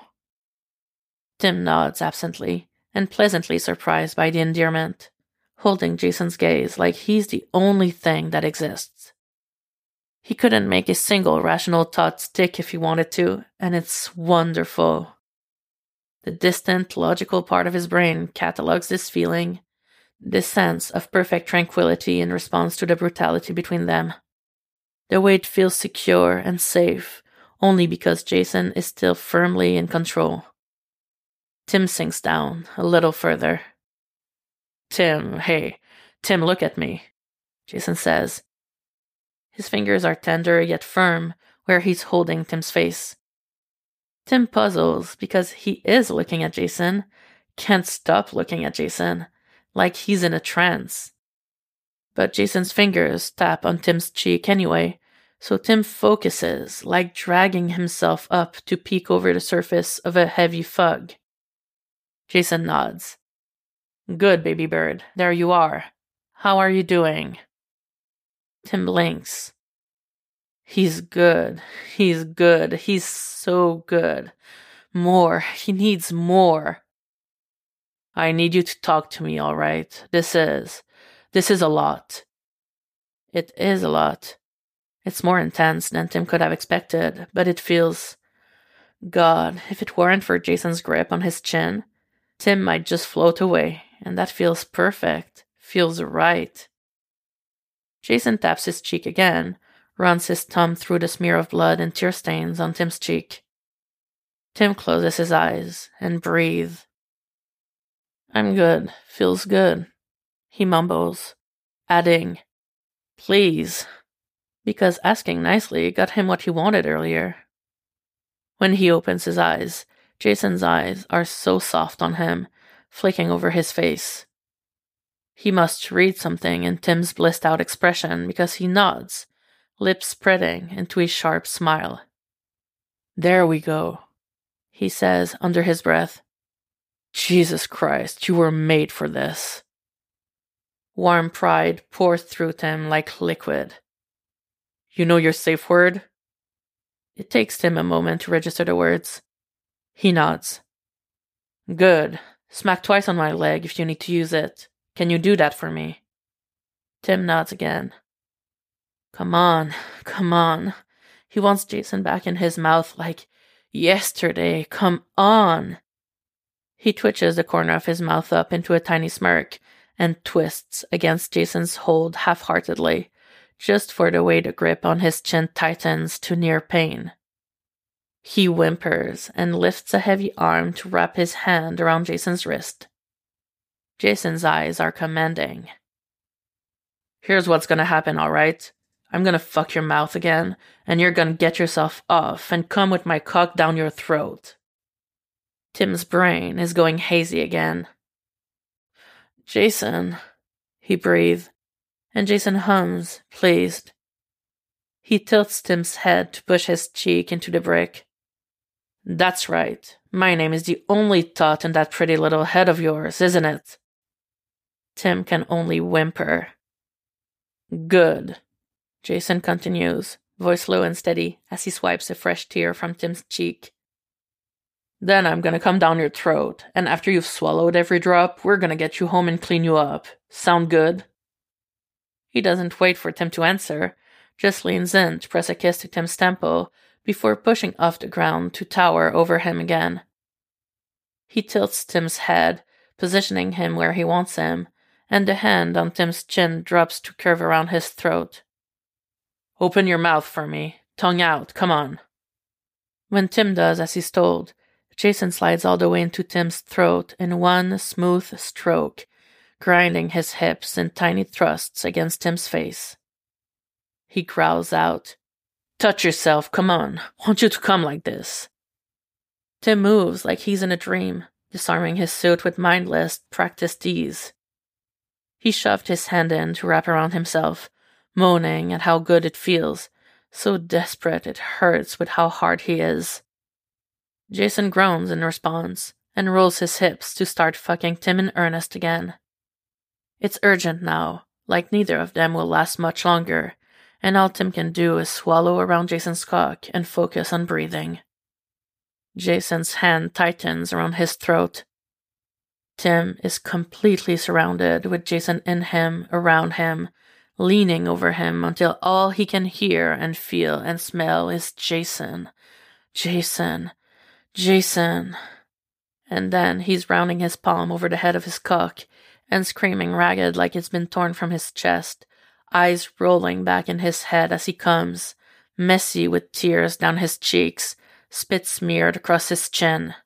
Tim nods absently and pleasantly surprised by the endearment, holding Jason's gaze like he's the only thing that exists. He couldn't make a single rational thought stick if he wanted to, and it's wonderful. The distant, logical part of his brain catalogs this feeling, this sense of perfect tranquility in response to the brutality between them. The way it feels secure and safe, only because Jason is still firmly in control. Tim sinks down a little further. Tim, look at me," Jason says. His fingers are tender yet firm where he's holding Tim's face. Tim puzzles because he is looking at Jason, can't stop looking at Jason, like he's in a trance. But Jason's fingers tap on Tim's cheek anyway, so Tim focuses, like dragging himself up to peek over the surface of a heavy fog. Jason nods. Good, baby bird. There you are. How are you doing? Tim blinks. He's good. He's good. He's so good. More. He needs more. I need you to talk to me, all right? This is a lot. It is a lot. It's more intense than Tim could have expected, but it feels... God, if it weren't for Jason's grip on his chin, Tim might just float away, and that feels perfect. Feels right. Jason taps his cheek again, runs his thumb through the smear of blood and tear stains on Tim's cheek. Tim closes his eyes and breathes. I'm good. Feels good. He mumbles, adding, please, because asking nicely got him what he wanted earlier. When he opens his eyes, Jason's eyes are so soft on him, flicking over his face. He must read something in Tim's blissed out expression because he nods, lips spreading into a sharp smile. There we go, he says under his breath. Jesus Christ, you were made for this. Warm pride pours through Tim like liquid. You know your safe word? It takes Tim a moment to register the words. He nods. Good. Smack twice on my leg if you need to use it. Can you do that for me? Tim nods again. Come on, come on. He wants Jason back in his mouth like yesterday. Come on. He twitches the corner of his mouth up into a tiny smirk and twists against Jason's hold half-heartedly, just for the way the grip on his chin tightens to near pain. He whimpers and lifts a heavy arm to wrap his hand around Jason's wrist. Jason's eyes are commanding. Here's what's gonna happen, alright? I'm gonna fuck your mouth again, and you're gonna get yourself off and come with my cock down your throat. Tim's brain is going hazy again. Jason, he breathes, and Jason hums, pleased. He tilts Tim's head to push his cheek into the brick. That's right. My name is the only thought in that pretty little head of yours, isn't it? Tim can only whimper. Good. Jason continues, voice low and steady, as he swipes a fresh tear from Tim's cheek. Then I'm gonna come down your throat, and after you've swallowed every drop, we're gonna get you home and clean you up. Sound good? He doesn't wait for Tim to answer, just leans in to press a kiss to Tim's temple before pushing off the ground to tower over him again. He tilts Tim's head, positioning him where he wants him, and the hand on Tim's chin drops to curve around his throat. Open your mouth for me. Tongue out, come on. When Tim does as he's told, Jason slides all the way into Tim's throat in one smooth stroke, grinding his hips in tiny thrusts against Tim's face. He growls out, Touch yourself, come on. Want you to come like this. Tim moves like he's in a dream, disarming his suit with mindless, practiced ease. He shoved his hand in to wrap around himself, moaning at how good it feels, so desperate it hurts with how hard he is. Jason groans in response and rolls his hips to start fucking Tim in earnest again. It's urgent now, like neither of them will last much longer, and all Tim can do is swallow around Jason's cock and focus on breathing. Jason's hand tightens around his throat. Tim is completely surrounded with Jason in him, around him, leaning over him until all he can hear and feel and smell is Jason. Jason. Jason. And then he's rounding his palm over the head of his cock and screaming ragged like it's been torn from his chest, eyes rolling back in his head as he comes, messy with tears down his cheeks, spit smeared across his chin.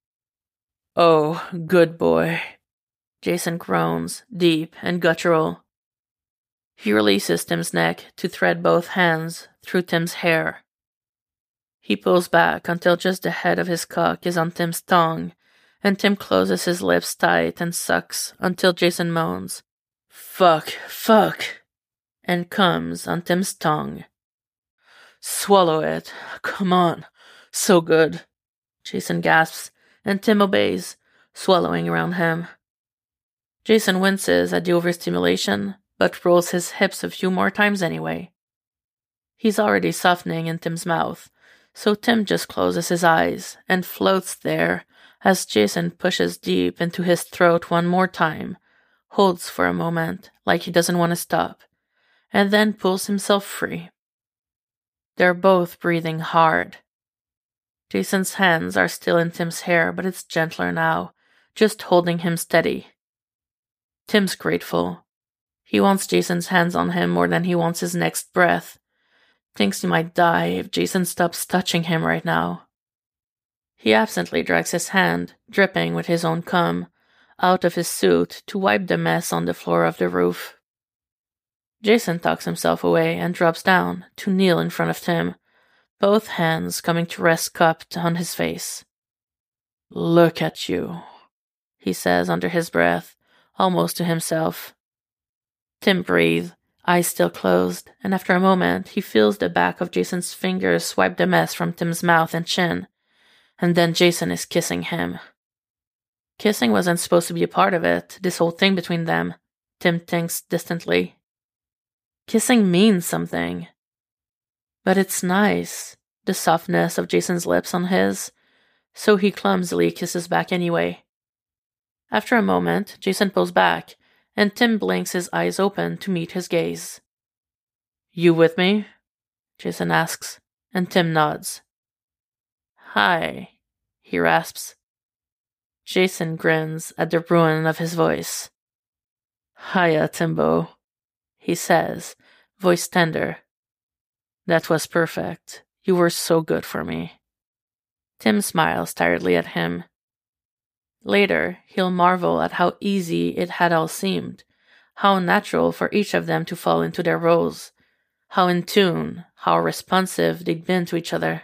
Oh, good boy. Jason groans, deep and guttural. He releases Tim's neck to thread both hands through Tim's hair. He pulls back until just the head of his cock is on Tim's tongue, and Tim closes his lips tight and sucks until Jason moans, Fuck, fuck, and comes on Tim's tongue. Swallow it. Come on. So good. Jason gasps, and Tim obeys, swallowing around him. Jason winces at the overstimulation, but rolls his hips a few more times anyway. He's already softening in Tim's mouth, so Tim just closes his eyes and floats there as Jason pushes deep into his throat one more time, holds for a moment like he doesn't want to stop, and then pulls himself free. They're both breathing hard. Jason's hands are still in Tim's hair, but it's gentler now, just holding him steady. Tim's grateful. He wants Jason's hands on him more than he wants his next breath. Thinks he might die if Jason stops touching him right now. He absently drags his hand, dripping with his own cum, out of his suit to wipe the mess on the floor of the roof. Jason tucks himself away and drops down to kneel in front of Tim, both hands coming to rest cupped on his face. "Look at you," he says under his breath, almost to himself. Tim breathes, eyes still closed, and after a moment he feels the back of Jason's fingers swipe the mess from Tim's mouth and chin, and then Jason is kissing him. Kissing wasn't supposed to be a part of it, this whole thing between them, Tim thinks distantly. Kissing means something. But it's nice, the softness of Jason's lips on his, so he clumsily kisses back anyway. After a moment, Jason pulls back, and Tim blinks his eyes open to meet his gaze. "You with me?" Jason asks, and Tim nods. "Hi," he rasps. Jason grins at the ruin of his voice. "Hiya, Timbo," he says, voice tender. "That was perfect. You were so good for me." Tim smiles tiredly at him. Later, he'll marvel at how easy it had all seemed, how natural for each of them to fall into their roles, how in tune, how responsive they'd been to each other.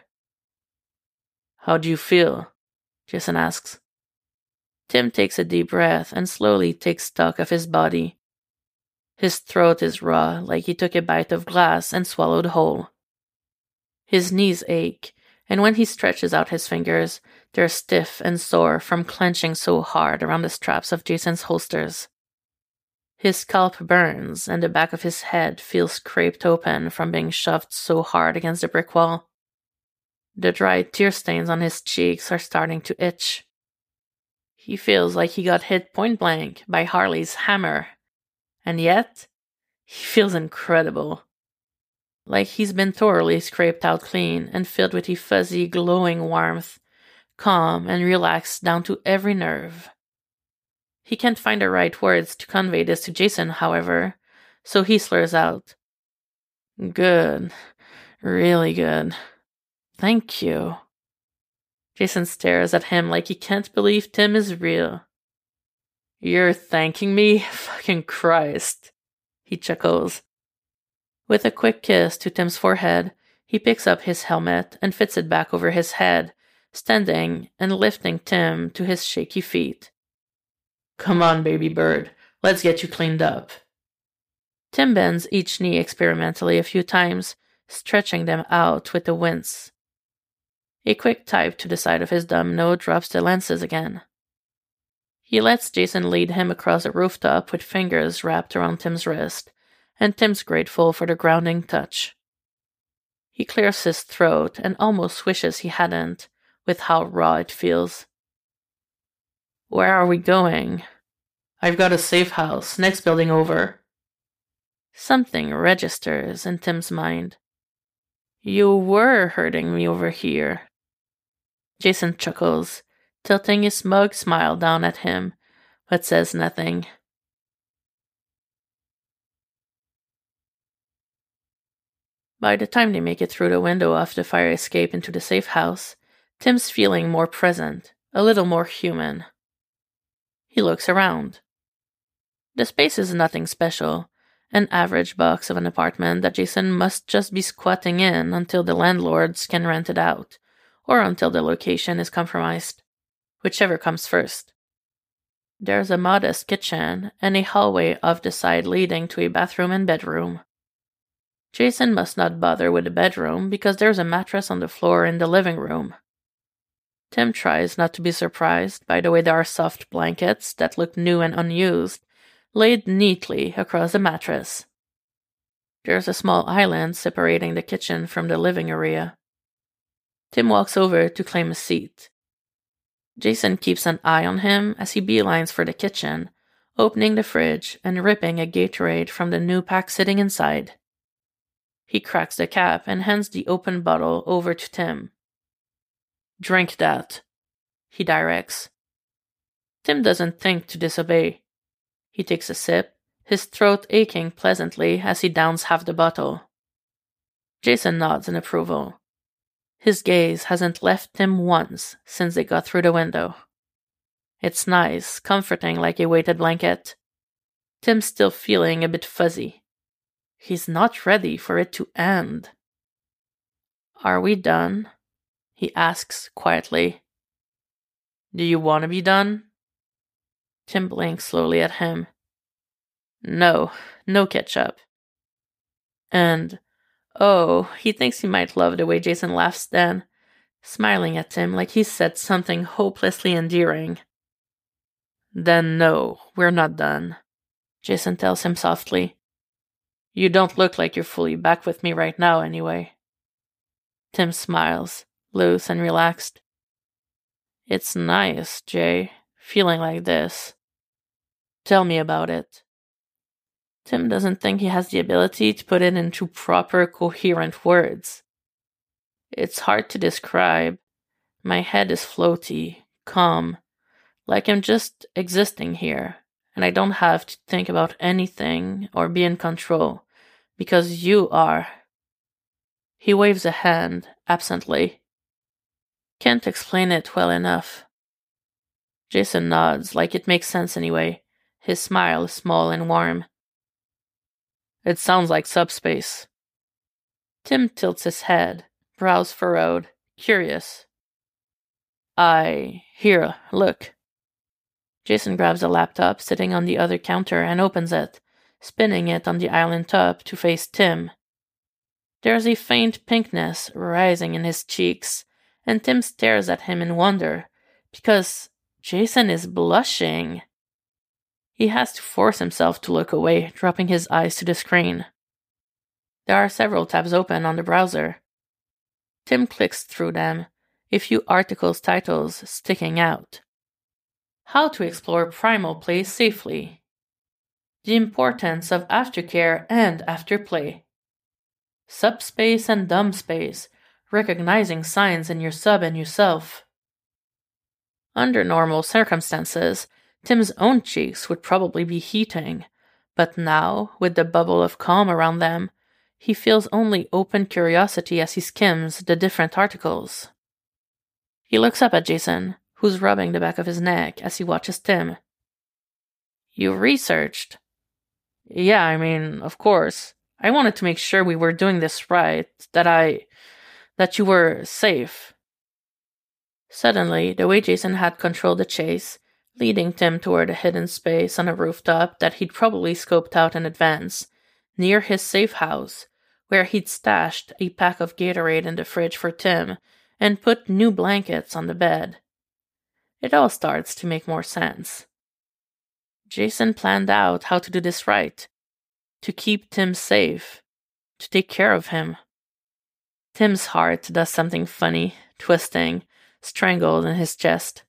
"How do you feel?" Jason asks. Tim takes a deep breath and slowly takes stock of his body. His throat is raw, like he took a bite of glass and swallowed whole. His knees ache, and when he stretches out his fingers, they're stiff and sore from clenching so hard around the straps of Jason's holsters. His scalp burns, and the back of his head feels scraped open from being shoved so hard against the brick wall. The dry tear stains on his cheeks are starting to itch. He feels like he got hit point blank by Harley's hammer. And yet, he feels incredible. Like he's been thoroughly scraped out clean and filled with a fuzzy, glowing warmth, calm and relaxed down to every nerve. He can't find the right words to convey this to Jason, however, so he slurs out, "Good. Really good. Thank you." Jason stares at him like he can't believe Tim is real. "You're thanking me? Fucking Christ," he chuckles. With a quick kiss to Tim's forehead, he picks up his helmet and fits it back over his head, standing and lifting Tim to his shaky feet. "Come on, baby bird. Let's get you cleaned up." Tim bends each knee experimentally a few times, stretching them out with a wince. A quick type to the side of his domino drops the lenses again. He lets Jason lead him across the rooftop with fingers wrapped around Tim's wrist, and Tim's grateful for the grounding touch. He clears his throat and almost wishes he hadn't, with how raw it feels. "Where are we going?" "I've got a safe house, next building over." Something registers in Tim's mind. "You were hurting me over here." Jason chuckles, tilting his smug smile down at him, but says nothing. By the time they make it through the window off the fire escape into the safe house, Tim's feeling more present, a little more human. He looks around. The space is nothing special, an average box of an apartment that Jason must just be squatting in until the landlords can rent it out, or until the location is compromised, whichever comes first. There's a modest kitchen and a hallway off the side leading to a bathroom and bedroom. Jason must not bother with the bedroom because there's a mattress on the floor in the living room. Tim tries not to be surprised by the way there are soft blankets that look new and unused, laid neatly across the mattress. There's a small island separating the kitchen from the living area. Tim walks over to claim a seat. Jason keeps an eye on him as he beelines for the kitchen, opening the fridge and ripping a Gatorade from the new pack sitting inside. He cracks the cap and hands the open bottle over to Tim. "Drink that," he directs. Tim doesn't think to disobey. He takes a sip, his throat aching pleasantly as he downs half the bottle. Jason nods in approval. His gaze hasn't left Tim once since they got through the window. It's nice, comforting like a weighted blanket. Tim's still feeling a bit fuzzy. He's not ready for it to end. "Are we done?" he asks quietly. "Do you want to be done?" Tim blinks slowly at him. No ketchup. And, oh, he thinks he might love the way Jason laughs then, smiling at Tim like he said something hopelessly endearing. "Then no, we're not done," Jason tells him softly. "You don't look like you're fully back with me right now anyway." Tim smiles, loose and relaxed. "It's nice, Jay, feeling like this. Tell me about it." Tim doesn't think he has the ability to put it into proper, coherent words. "It's hard to describe. My head is floaty, calm, like I'm just existing here, and I don't have to think about anything or be in control, because you are." He waves a hand, absently. "Can't explain it well enough." Jason nods, like it makes sense anyway, his smile small and warm. "It sounds like subspace." Tim tilts his head, brows furrowed, curious. Here, look." Jason grabs a laptop sitting on the other counter and opens it, spinning it on the island top to face Tim. There's a faint pinkness rising in his cheeks, and Tim stares at him in wonder, because Jason is blushing. He has to force himself to look away, dropping his eyes to the screen. There are several tabs open on the browser. Tim clicks through them, a few articles' titles sticking out. "How to explore primal play safely." "The importance of aftercare and afterplay." "Subspace and dumbspace, recognizing signs in your sub and yourself." Under normal circumstances, Tim's own cheeks would probably be heating, but now, with the bubble of calm around them, he feels only open curiosity as he skims the different articles. He looks up at Jason, who's rubbing the back of his neck as he watches Tim. "You researched?" "Yeah, of course. I wanted to make sure we were doing this right, that you were safe." Suddenly, the way Jason had controlled the chase, leading Tim toward a hidden space on a rooftop that he'd probably scoped out in advance, near his safe house, where he'd stashed a pack of Gatorade in the fridge for Tim and put new blankets on the bed. It all starts to make more sense. Jason planned out how to do this right, to keep Tim safe, to take care of him. Tim's heart does something funny, twisting, strangled in his chest.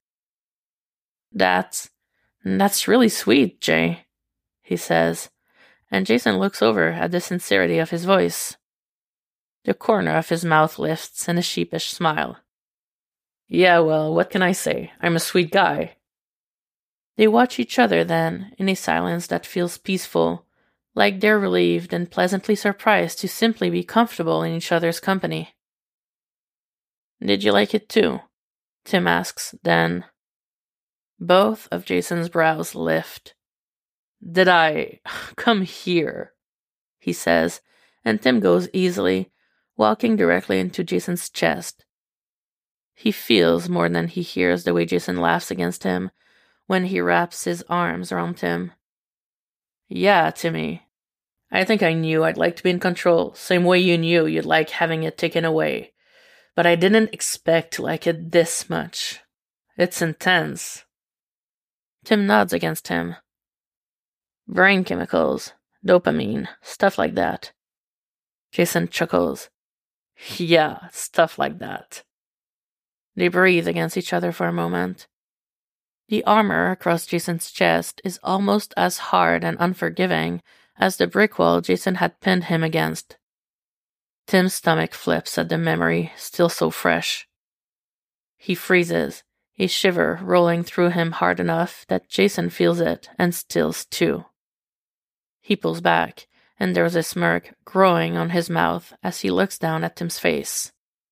That's really sweet, Jay," he says, and Jason looks over at the sincerity of his voice. The corner of his mouth lifts in a sheepish smile. "Yeah, well, what can I say? I'm a sweet guy." They watch each other then, in a silence that feels peaceful, like they're relieved and pleasantly surprised to simply be comfortable in each other's company. "Did you like it too?" Tim asks, then. Both of Jason's brows lift. "Did I come here?" he says, and Tim goes easily, walking directly into Jason's chest. He feels more than he hears the way Jason laughs against him when he wraps his arms around Tim. "Yeah, Timmy. I think I knew I'd like to be in control, same way you knew you'd like having it taken away. but I didn't expect to like it this much. It's intense. Tim nods against him. Brain chemicals, dopamine, stuff like that. Jason chuckles. Yeah, stuff like that. They breathe against each other for a moment. The armor across Jason's chest is almost as hard and unforgiving as the brick wall Jason had pinned him against. Tim's stomach flips at the memory, still so fresh. He freezes, a shiver rolling through him hard enough that Jason feels it and stills too. He pulls back, and there's a smirk growing on his mouth as he looks down at Tim's face.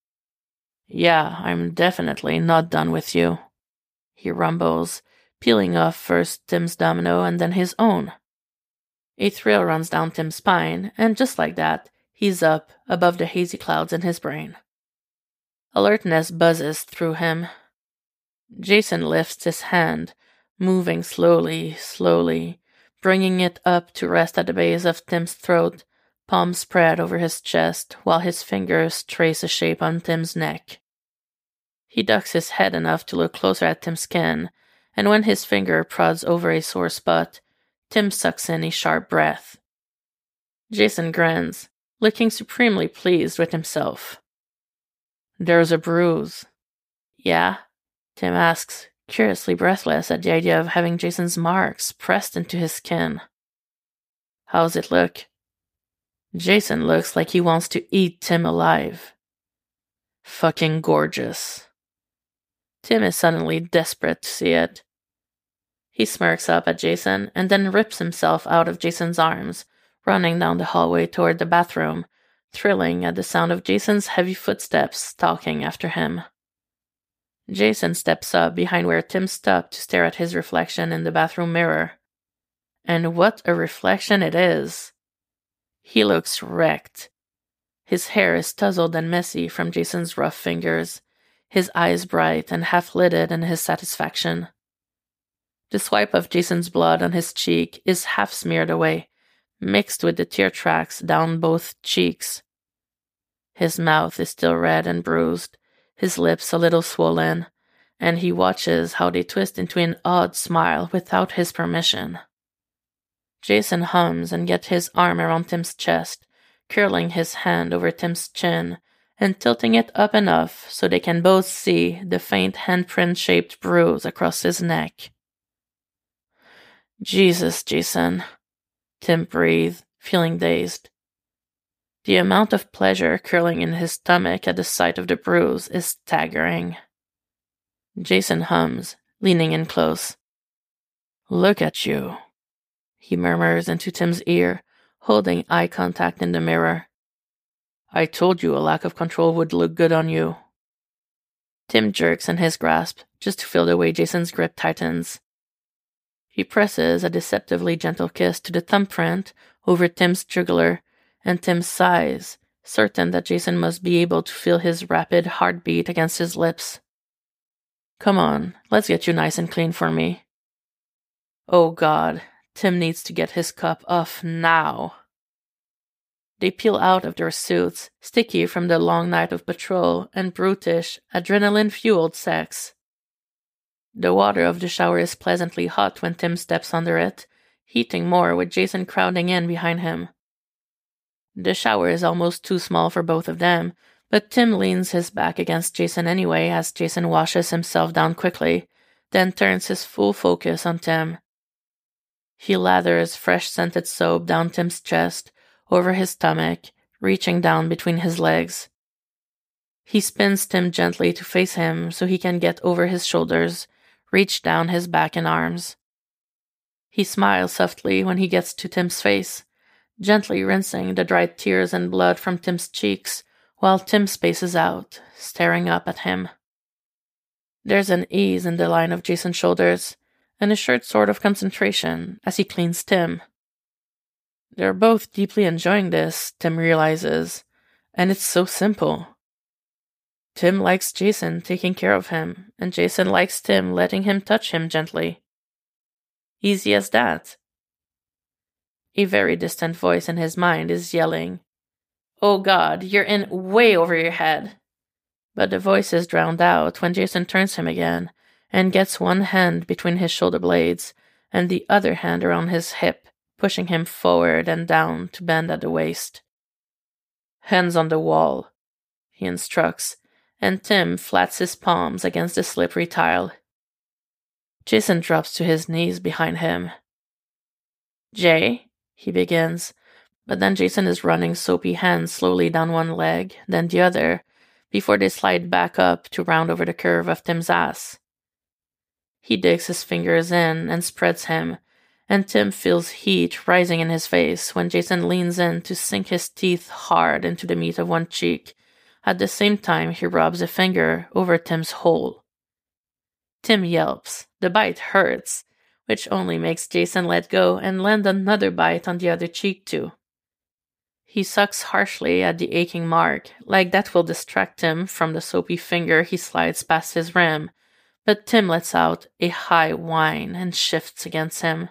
Yeah, I'm definitely not done with you, he rumbles, peeling off first Tim's domino and then his own. A thrill runs down Tim's spine, and just like that, he's up above the hazy clouds in his brain. Alertness buzzes through him. Jason lifts his hand, moving slowly, bringing it up to rest at the base of Tim's throat, palms spread over his chest while his fingers trace a shape on Tim's neck. He ducks his head enough to look closer at Tim's skin, and when his finger prods over a sore spot, Tim sucks in a sharp breath. Jason grins, looking supremely pleased with himself. There's a bruise. Yeah? Tim asks, curiously breathless at the idea of having Jason's marks pressed into his skin. How's it look? Jason looks like he wants to eat Tim alive. Fucking gorgeous. Tim is suddenly desperate to see it. He smirks up at Jason and then rips himself out of Jason's arms, running down the hallway toward the bathroom, thrilling at the sound of Jason's heavy footsteps stalking after him. Jason steps up behind where Tim stopped to stare at his reflection in the bathroom mirror. And what a reflection it is! He looks wrecked. His hair is tousled and messy from Jason's rough fingers, his eyes bright and half-lidded in his satisfaction. The swipe of Jason's blood on his cheek is half smeared away, mixed with the tear tracks down both cheeks. His mouth is still red and bruised, his lips a little swollen, and he watches how they twist into an odd smile without his permission. Jason hums and gets his arm around Tim's chest, curling his hand over Tim's chin and tilting it up enough so they can both see the faint handprint-shaped bruise across his neck. Jesus, Jason, Tim breathed, feeling dazed. The amount of pleasure curling in his stomach at the sight of the bruise is staggering. Jason hums, leaning in close. Look at you, he murmurs into Tim's ear, holding eye contact in the mirror. I told you a lack of control would look good on you. Tim jerks in his grasp, just to feel the way Jason's grip tightens. He presses a deceptively gentle kiss to the thumbprint over Tim's jugular, and Tim sighs, certain that Jason must be able to feel his rapid heartbeat against his lips. Come on, let's get you nice and clean for me. Oh God, Tim needs to get his cup off now. They peel out of their suits, sticky from the long night of patrol and brutish, adrenaline-fueled sex. The water of the shower is pleasantly hot when Tim steps under it, heating more with Jason crowding in behind him. The shower is almost too small for both of them, but Tim leans his back against Jason anyway as Jason washes himself down quickly, then turns his full focus on Tim. He lathers fresh scented soap down Tim's chest, over his stomach, reaching down between his legs. He spins Tim gently to face him so he can get over his shoulders, reach down his back and arms. He smiles softly when he gets to Tim's face, gently rinsing the dried tears and blood from Tim's cheeks, while Tim spaces out, staring up at him. There's an ease in the line of Jason's shoulders, and a short sort of concentration as he cleans Tim. They're both deeply enjoying this, Tim realizes, and it's so simple. Tim likes Jason taking care of him, and Jason likes Tim letting him touch him gently. Easy as that. A very distant voice in his mind is yelling, "Oh God, you're in way over your head." But the voice is drowned out when Jason turns him again and gets one hand between his shoulder blades and the other hand around his hip, pushing him forward and down to bend at the waist. "Hands on the wall," he instructs, and Tim flats his palms against the slippery tile. Jason drops to his knees behind him. "Jay," he begins, but then Jason is running soapy hands slowly down one leg, then the other, before they slide back up to round over the curve of Tim's ass. He digs his fingers in and spreads him, and Tim feels heat rising in his face when Jason leans in to sink his teeth hard into the meat of one cheek. At the same time, he rubs a finger over Tim's hole. Tim yelps. The bite hurts, which only makes Jason let go and land another bite on the other cheek too. He sucks harshly at the aching mark, like that will distract him from the soapy finger he slides past his rim, but Tim lets out a high whine and shifts against him.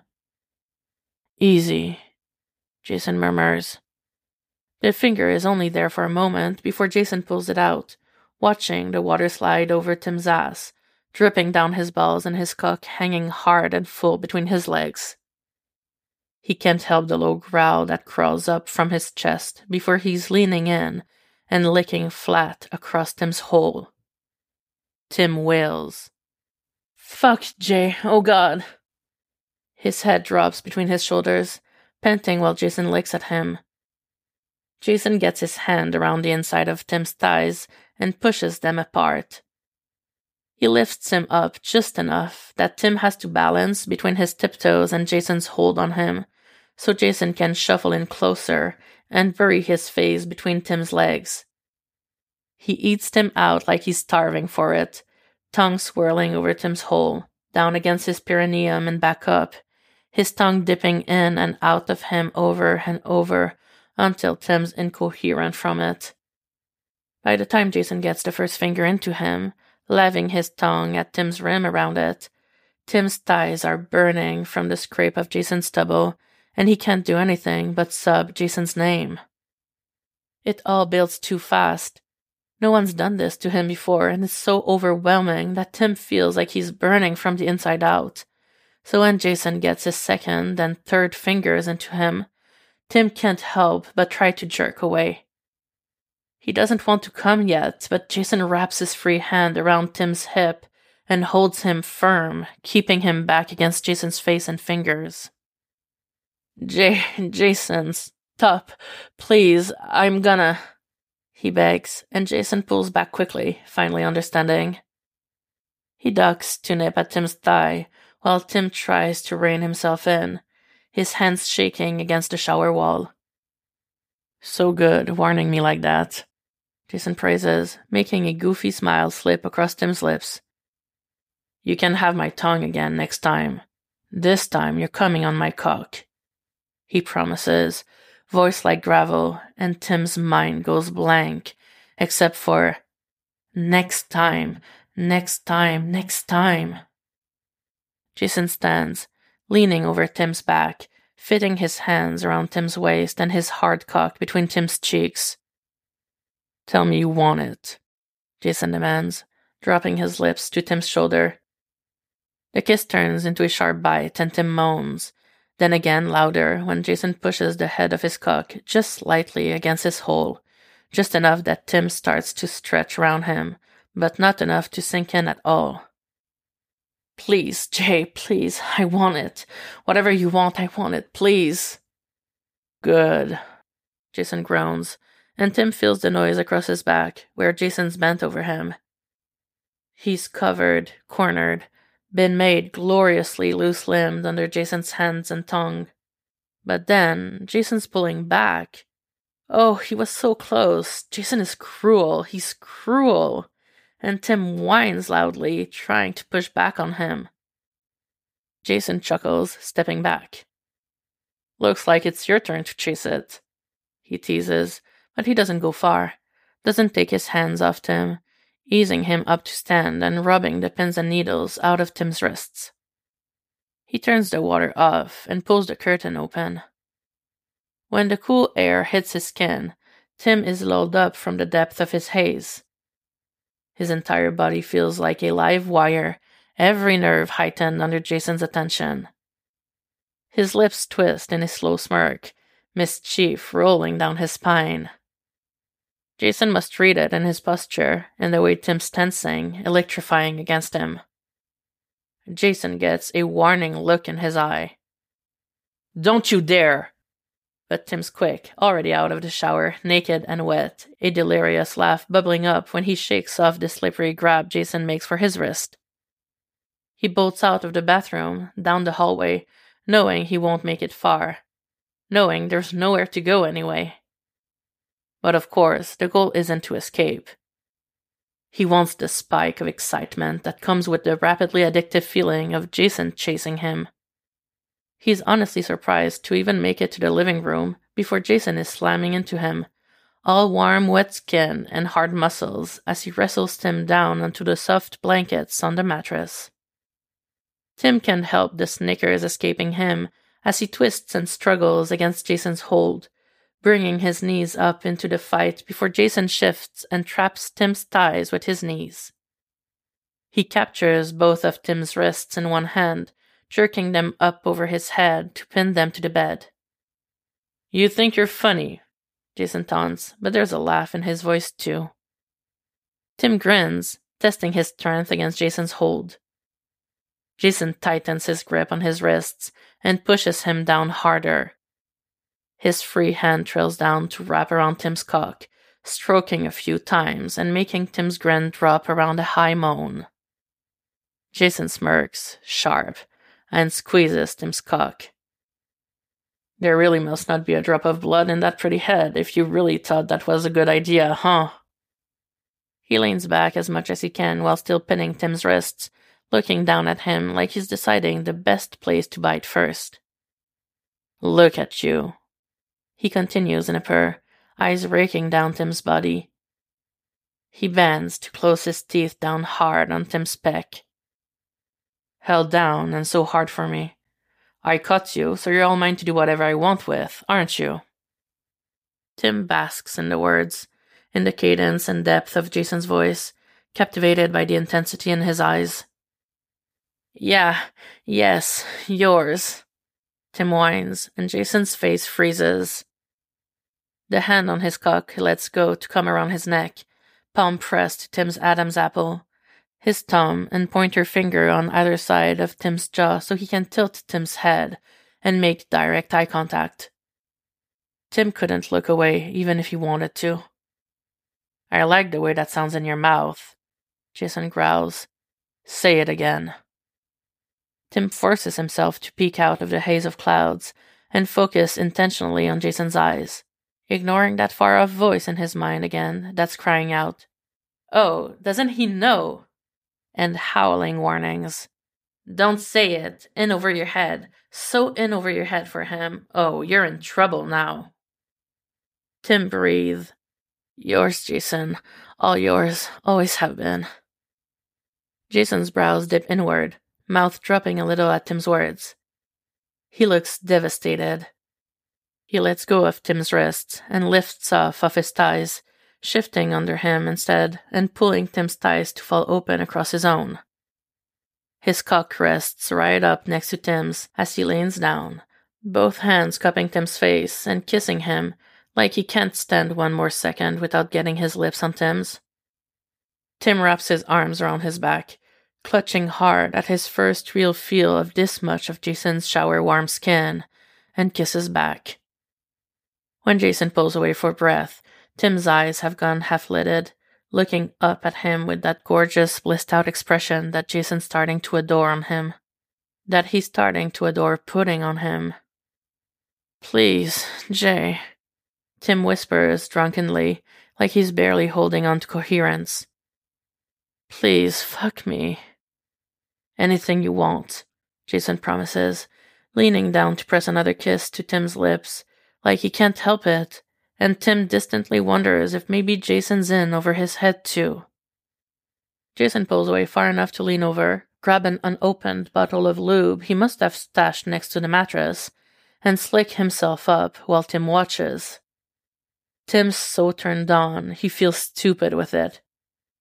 "Easy," Jason murmurs. The finger is only there for a moment before Jason pulls it out, watching the water slide over Tim's ass, dripping down his balls and his cock hanging hard and full between his legs. He can't help the low growl that crawls up from his chest before he's leaning in and licking flat across Tim's hole. Tim wails. "Fuck, Jay, oh God." His head drops between his shoulders, panting while Jason licks at him. Jason gets his hand around the inside of Tim's thighs and pushes them apart. He lifts him up just enough that Tim has to balance between his tiptoes and Jason's hold on him, so Jason can shuffle in closer and bury his face between Tim's legs. He eats Tim out like he's starving for it, tongue swirling over Tim's hole, down against his perineum and back up, his tongue dipping in and out of him over and over until Tim's incoherent from it. By the time Jason gets the first finger into him, laving his tongue at Tim's rim around it, Tim's thighs are burning from the scrape of Jason's stubble, and he can't do anything but sob Jason's name. It all builds too fast. No one's done this to him before, and it's so overwhelming that Tim feels like he's burning from the inside out. So when Jason gets his second and third fingers into him, Tim can't help but try to jerk away. He doesn't want to come yet, but Jason wraps his free hand around Tim's hip and holds him firm, keeping him back against Jason's face and fingers. Jason, stop, please, I'm gonna," he begs, and Jason pulls back quickly, finally understanding. He ducks to nip at Tim's thigh, while Tim tries to rein himself in, his hands shaking against the shower wall. "So good, warning me like that," Jason praises, making a goofy smile slip across Tim's lips. "You can have my tongue again next time. This time you're coming on my cock," he promises, voice like gravel, and Tim's mind goes blank, except for, "Next time, next time, next time." Jason stands, leaning over Tim's back, fitting his hands around Tim's waist and his hard cock between Tim's cheeks. "Tell me you want it," Jason demands, dropping his lips to Tim's shoulder. The kiss turns into a sharp bite and Tim moans, then again louder when Jason pushes the head of his cock just slightly against his hole, just enough that Tim starts to stretch around him, but not enough to sink in at all. "Please, Jay, please, I want it. Whatever you want, I want it, please." "Good," Jason groans, and Tim feels the noise across his back, where Jason's bent over him. He's covered, cornered, been made gloriously loose-limbed under Jason's hands and tongue. But then, Jason's pulling back. Oh, he was so close. Jason is cruel. He's cruel. And Tim whines loudly, trying to push back on him. Jason chuckles, stepping back. "Looks like it's your turn to chase it," he teases, but he doesn't go far, doesn't take his hands off Tim, easing him up to stand and rubbing the pins and needles out of Tim's wrists. He turns the water off and pulls the curtain open. When the cool air hits his skin, Tim is lulled up from the depth of his haze. His entire body feels like a live wire, every nerve heightened under Jason's attention. His lips twist in a slow smirk, mischief rolling down his spine. Jason must read it in his posture, in the way Tim's tensing, electrifying against him. Jason gets a warning look in his eye. "Don't you dare!" But Tim's quick, already out of the shower, naked and wet, a delirious laugh bubbling up when he shakes off the slippery grab Jason makes for his wrist. He bolts out of the bathroom, down the hallway, knowing he won't make it far, knowing there's nowhere to go anyway. But of course, the goal isn't to escape. He wants the spike of excitement that comes with the rapidly addictive feeling of Jason chasing him. He's honestly surprised to even make it to the living room before Jason is slamming into him, all warm, wet skin and hard muscles as he wrestles Tim down onto the soft blankets on the mattress. Tim can't help the snickers escaping him as he twists and struggles against Jason's hold, bringing his knees up into the fight before Jason shifts and traps Tim's thighs with his knees. He captures both of Tim's wrists in one hand, jerking them up over his head to pin them to the bed. "You think you're funny," Jason taunts, but there's a laugh in his voice too. Tim grins, testing his strength against Jason's hold. Jason tightens his grip on his wrists and pushes him down harder. His free hand trails down to wrap around Tim's cock, stroking a few times and making Tim's grin drop around a high moan. Jason smirks, sharp, and squeezes Tim's cock. "There really must not be a drop of blood in that pretty head if you really thought that was a good idea, huh?" He leans back as much as he can while still pinning Tim's wrists, looking down at him like he's deciding the best place to bite first. "Look at you," he continues in a purr, eyes raking down Tim's body. He bends to close his teeth down hard on Tim's peck. "Held down and so hard for me. I caught you, so you're all mine to do whatever I want with, aren't you?" Tim basks in the words, in the cadence and depth of Jason's voice, captivated by the intensity in his eyes. Yes, yours," Tim whines, and Jason's face freezes. The hand on his cock lets go to come around his neck, palm pressed to Tim's Adam's apple, his thumb and pointer finger on either side of Tim's jaw so he can tilt Tim's head and make direct eye contact. Tim couldn't look away even if he wanted to. "I like the way that sounds in your mouth," Jason growls. "Say it again." Tim forces himself to peek out of the haze of clouds and focus intentionally on Jason's eyes, ignoring that far-off voice in his mind again that's crying out, "Oh, doesn't he know?" and howling warnings. "Don't say it, in over your head, so in over your head for him. Oh, you're in trouble now." Tim breathed. "Yours, Jason, all yours, always have been." Jason's brows dip inward, mouth dropping a little at Tim's words. He looks devastated. He lets go of Tim's wrists and lifts off his thighs, shifting under him instead and pulling Tim's thighs to fall open across his own. His cock rests right up next to Tim's as he leans down, both hands cupping Tim's face and kissing him like he can't stand one more second without getting his lips on Tim's. Tim wraps his arms around his back, clutching hard at his first real feel of this much of Jason's shower-warm skin, and kisses back. When Jason pulls away for breath, Tim's eyes have gone half-lidded, looking up at him with that gorgeous, blissed-out expression that Jason's starting to adore on him. That he's starting to adore putting on him. "Please, Jay," Tim whispers drunkenly, like he's barely holding on to coherence. "Please, fuck me." "Anything you want," Jason promises, leaning down to press another kiss to Tim's lips, like he can't help it, and Tim distantly wonders if maybe Jason's in over his head too. Jason pulls away far enough to lean over, grab an unopened bottle of lube he must have stashed next to the mattress, and slick himself up while Tim watches. Tim's so turned on, he feels stupid with it.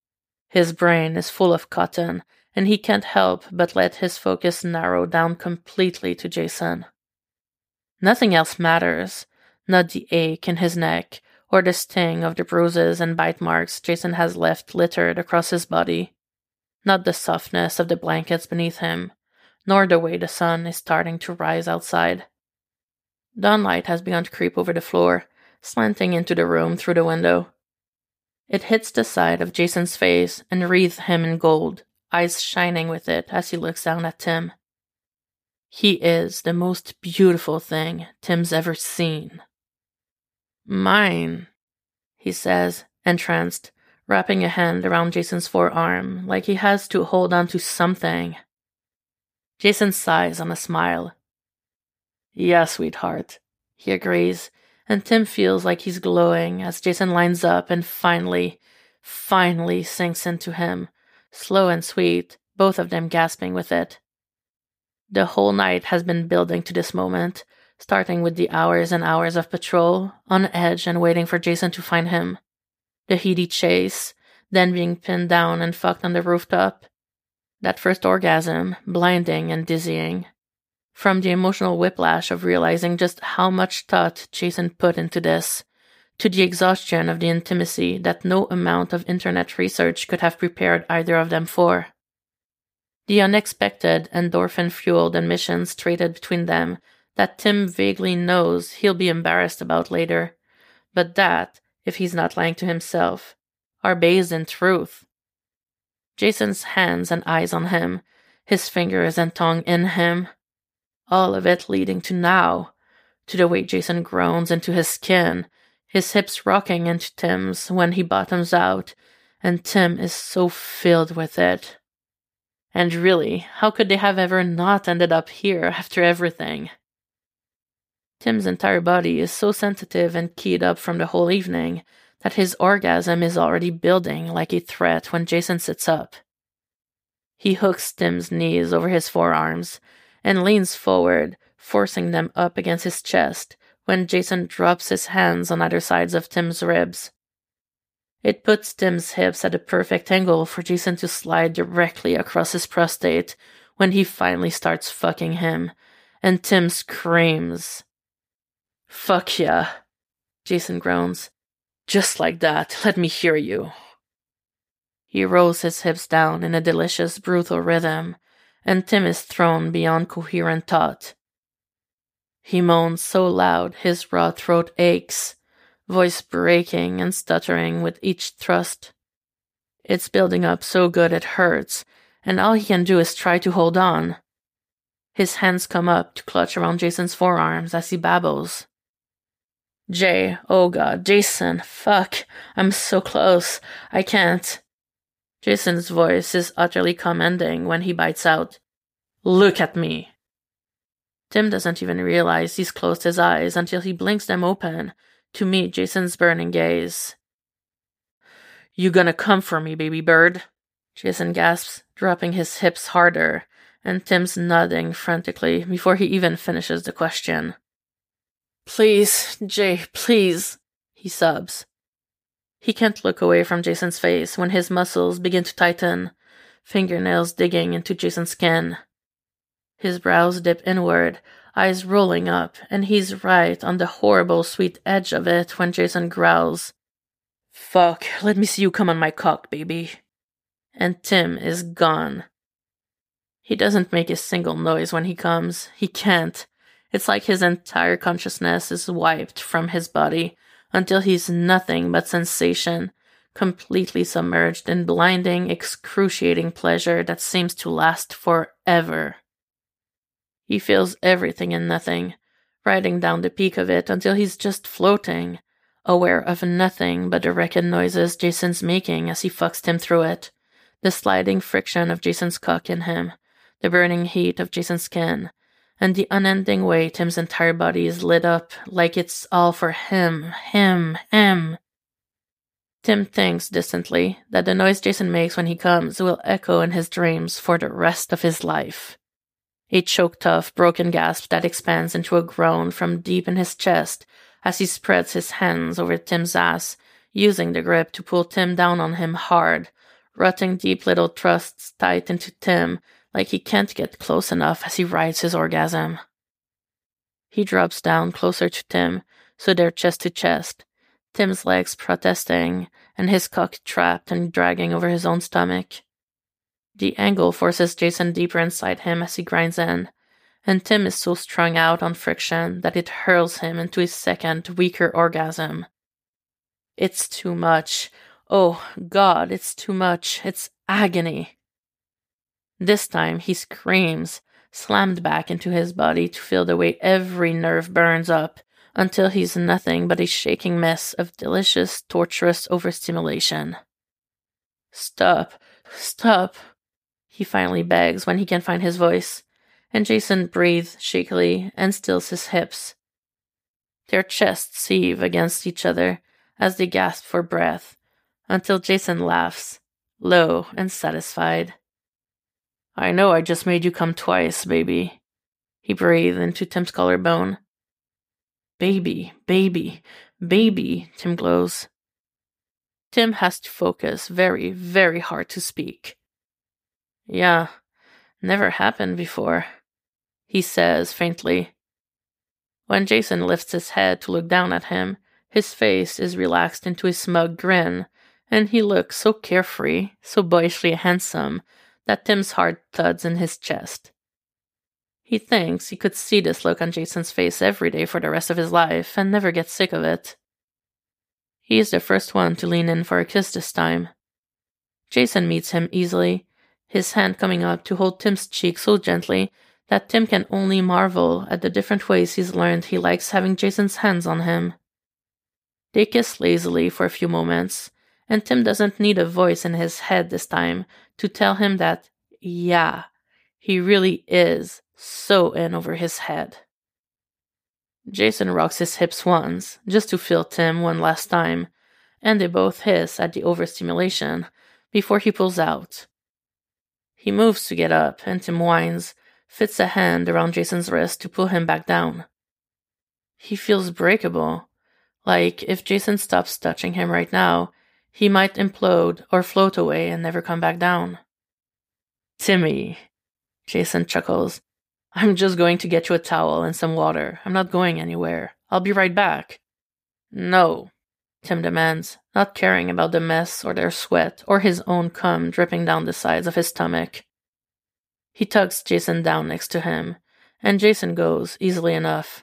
His brain is full of cotton, and he can't help but let his focus narrow down completely to Jason. Nothing else matters, not the ache in his neck or the sting of the bruises and bite marks Jason has left littered across his body, not the softness of the blankets beneath him, nor the way the sun is starting to rise outside. Dawnlight has begun to creep over the floor, slanting into the room through the window. It hits the side of Jason's face and wreathes him in gold, eyes shining with it as he looks down at Tim. He is the most beautiful thing Tim's ever seen. Mine, he says, entranced, wrapping a hand around Jason's forearm like he has to hold on to something. Jason sighs on a smile. Yeah, sweetheart, he agrees, and Tim feels like he's glowing as Jason lines up and finally sinks into him, slow and sweet, both of them gasping with it. The whole night has been building to this moment, starting with the hours and hours of patrol, on edge and waiting for Jason to find him. The heady chase, then being pinned down and fucked on the rooftop. That first orgasm, blinding and dizzying. From the emotional whiplash of realizing just how much thought Jason put into this, to the exhaustion of the intimacy that no amount of internet research could have prepared either of them for. The unexpected endorphin-fueled admissions traded between them that Tim vaguely knows he'll be embarrassed about later, but that, if he's not lying to himself, are based in truth. Jason's hands and eyes on him, his fingers and tongue in him, all of it leading to now, to the way Jason groans into his skin, his hips rocking into Tim's when he bottoms out, and Tim is so filled with it. And really, how could they have ever not ended up here after everything? Tim's entire body is so sensitive and keyed up from the whole evening that his orgasm is already building like a threat when Jason sits up. He hooks Tim's knees over his forearms and leans forward, forcing them up against his chest when Jason drops his hands on either sides of Tim's ribs. It puts Tim's hips at a perfect angle for Jason to slide directly across his prostate when he finally starts fucking him, and Tim screams. Fuck yeah, Jason groans. Just like that, let me hear you. He rolls his hips down in a delicious, brutal rhythm, and Tim is thrown beyond coherent thought. He moans so loud his raw throat aches, voice breaking and stuttering with each thrust. It's building up so good it hurts, and all he can do is try to hold on. His hands come up to clutch around Jason's forearms as he babbles. Jay, oh god, Jason, fuck, I'm so close, I can't. Jason's voice is utterly commanding when he bites out, Look at me. Tim doesn't even realize he's closed his eyes until he blinks them open to meet Jason's burning gaze. You gonna come for me, baby bird? Jason gasps, dropping his hips harder, and Tim's nodding frantically before he even finishes the question. Please, Jay, please, he sobs. He can't look away from Jason's face when his muscles begin to tighten, fingernails digging into Jason's skin. His brows dip inward, eyes rolling up, and he's right on the horrible sweet edge of it when Jason growls, Fuck, let me see you come on my cock, baby. And Tim is gone. He doesn't make a single noise when he comes. He can't. It's like his entire consciousness is wiped from his body until he's nothing but sensation, completely submerged in blinding, excruciating pleasure that seems to last forever. He feels everything and nothing, riding down the peak of it until he's just floating, aware of nothing but the wrecked noises Jason's making as he fucks Tim through it, the sliding friction of Jason's cock in him, the burning heat of Jason's skin, and the unending way Tim's entire body is lit up like it's all for him. Tim thinks distantly that the noise Jason makes when he comes will echo in his dreams for the rest of his life. A choked off, broken gasp that expands into a groan from deep in his chest as he spreads his hands over Tim's ass, using the grip to pull Tim down on him hard, rutting deep little thrusts tight into Tim like he can't get close enough as he rides his orgasm. He drops down closer to Tim, so they're chest to chest, Tim's legs protesting and his cock trapped and dragging over his own stomach. The angle forces Jason deeper inside him as he grinds in, and Tim is so strung out on friction that it hurls him into his second, weaker orgasm. It's too much. Oh, God, it's too much. It's agony. This time he screams, slammed back into his body to feel the way every nerve burns up until he's nothing but a shaking mess of delicious, torturous overstimulation. Stop, stop, he finally begs when he can find his voice, and Jason breathes shakily and stills his hips. Their chests heave against each other as they gasp for breath, until Jason laughs, low and satisfied. I know I just made you come twice, baby, he breathed into Tim's collarbone. Baby, baby, baby, Tim glows. Tim has to focus very, very hard to speak. Yeah, never happened before, he says faintly. When Jason lifts his head to look down at him, his face is relaxed into a smug grin, and he looks so carefree, so boyishly handsome, that Tim's heart thuds in his chest. He thinks he could see this look on Jason's face every day for the rest of his life and never get sick of it. He is the first one to lean in for a kiss this time. Jason meets him easily, his hand coming up to hold Tim's cheek so gently that Tim can only marvel at the different ways he's learned he likes having Jason's hands on him. They kiss lazily for a few moments, and Tim doesn't need a voice in his head this time to tell him that, yeah, he really is so in over his head. Jason rocks his hips once, just to feel Tim one last time, and they both hiss at the overstimulation before he pulls out. He moves to get up, and Tim whines, fits a hand around Jason's wrist to pull him back down. He feels breakable, like if Jason stops touching him right now, he might implode or float away and never come back down. Timmy, Jason chuckles. I'm just going to get you a towel and some water. I'm not going anywhere. I'll be right back. No, Tim demands, not caring about the mess or their sweat or his own cum dripping down the sides of his stomach. He tugs Jason down next to him, and Jason goes easily enough.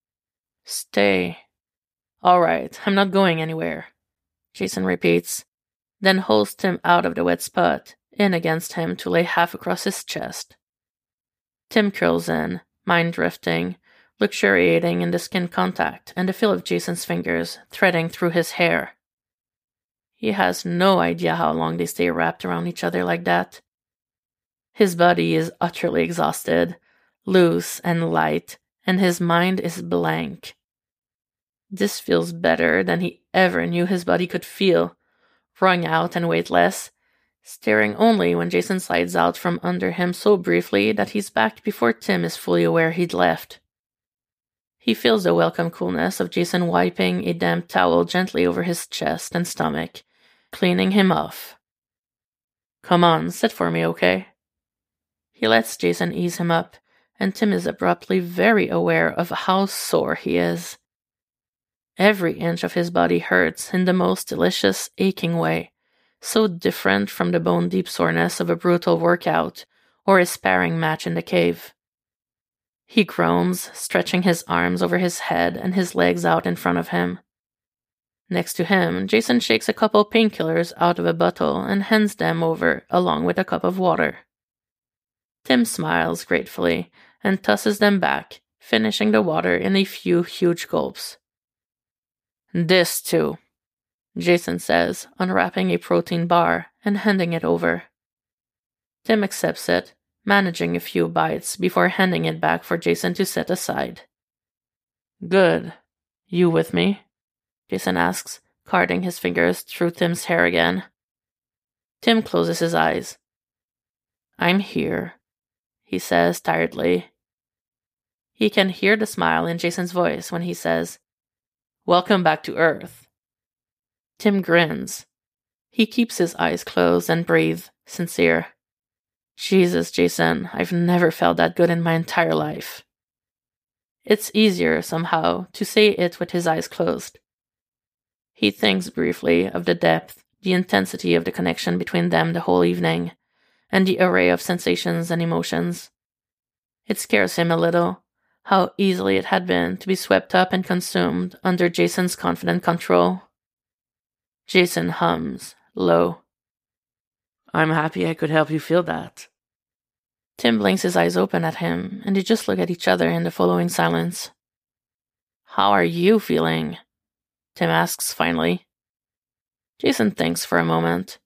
Stay. All right, I'm not going anywhere, Jason repeats, then holds Tim out of the wet spot, in against him to lay half across his chest. Tim curls in, mind drifting, luxuriating in the skin contact and the feel of Jason's fingers threading through his hair. He has no idea how long they stay wrapped around each other like that. His body is utterly exhausted, loose and light, and his mind is blank. This feels better than he ever knew his body could feel, wrung out and weightless, staring only when Jason slides out from under him so briefly that he's back before Tim is fully aware he'd left. He feels the welcome coolness of Jason wiping a damp towel gently over his chest and stomach, cleaning him off. Come on, sit for me, okay? He lets Jason ease him up, and Tim is abruptly very aware of how sore he is. Every inch of his body hurts in the most delicious, aching way, so different from the bone-deep soreness of a brutal workout or a sparring match in the cave. He groans, stretching his arms over his head and his legs out in front of him. Next to him, Jason shakes a couple painkillers out of a bottle and hands them over along with a cup of water. Tim smiles gratefully and tosses them back, finishing the water in a few huge gulps. This too, Jason says, unwrapping a protein bar and handing it over. Tim accepts it, managing a few bites before handing it back for Jason to set aside. Good. You with me? Jason asks, carding his fingers through Tim's hair again. Tim closes his eyes. I'm here, he says tiredly. He can hear the smile in Jason's voice when he says, Welcome back to Earth. Tim grins. He keeps his eyes closed and breathes, sincere. Jesus, Jason, I've never felt that good in my entire life. It's easier, somehow, to say it with his eyes closed. He thinks briefly of the depth, the intensity of the connection between them the whole evening, and the array of sensations and emotions. It scares him a little, how easily it had been to be swept up and consumed under Jason's confident control. Jason hums, low. I'm happy I could help you feel that. Tim blinks his eyes open at him, and they just look at each other in the following silence. How are you feeling? Tim asks finally. Jason thinks for a moment.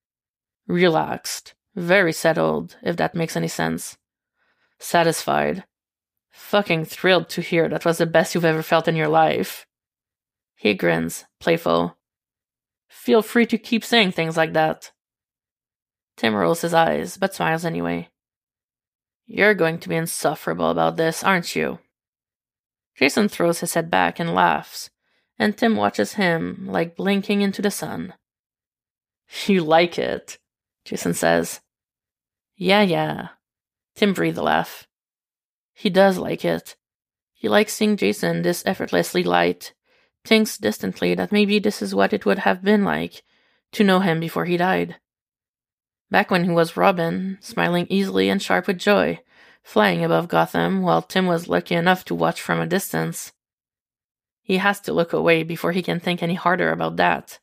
Relaxed, very settled, if that makes any sense. Satisfied. Fucking thrilled to hear that was the best you've ever felt in your life. He grins, playful. Feel free to keep saying things like that. Tim rolls his eyes, but smiles anyway. You're going to be insufferable about this, aren't you? Jason throws his head back and laughs, and Tim watches him like blinking into the sun. You like it, Jason says. Yeah. Tim breathes a laugh. He does like it. He likes seeing Jason this effortlessly light, thinks distantly that maybe this is what it would have been like to know him before he died. Back when he was Robin, smiling easily and sharp with joy, flying above Gotham while Tim was lucky enough to watch from a distance. He has to look away before he can think any harder about that.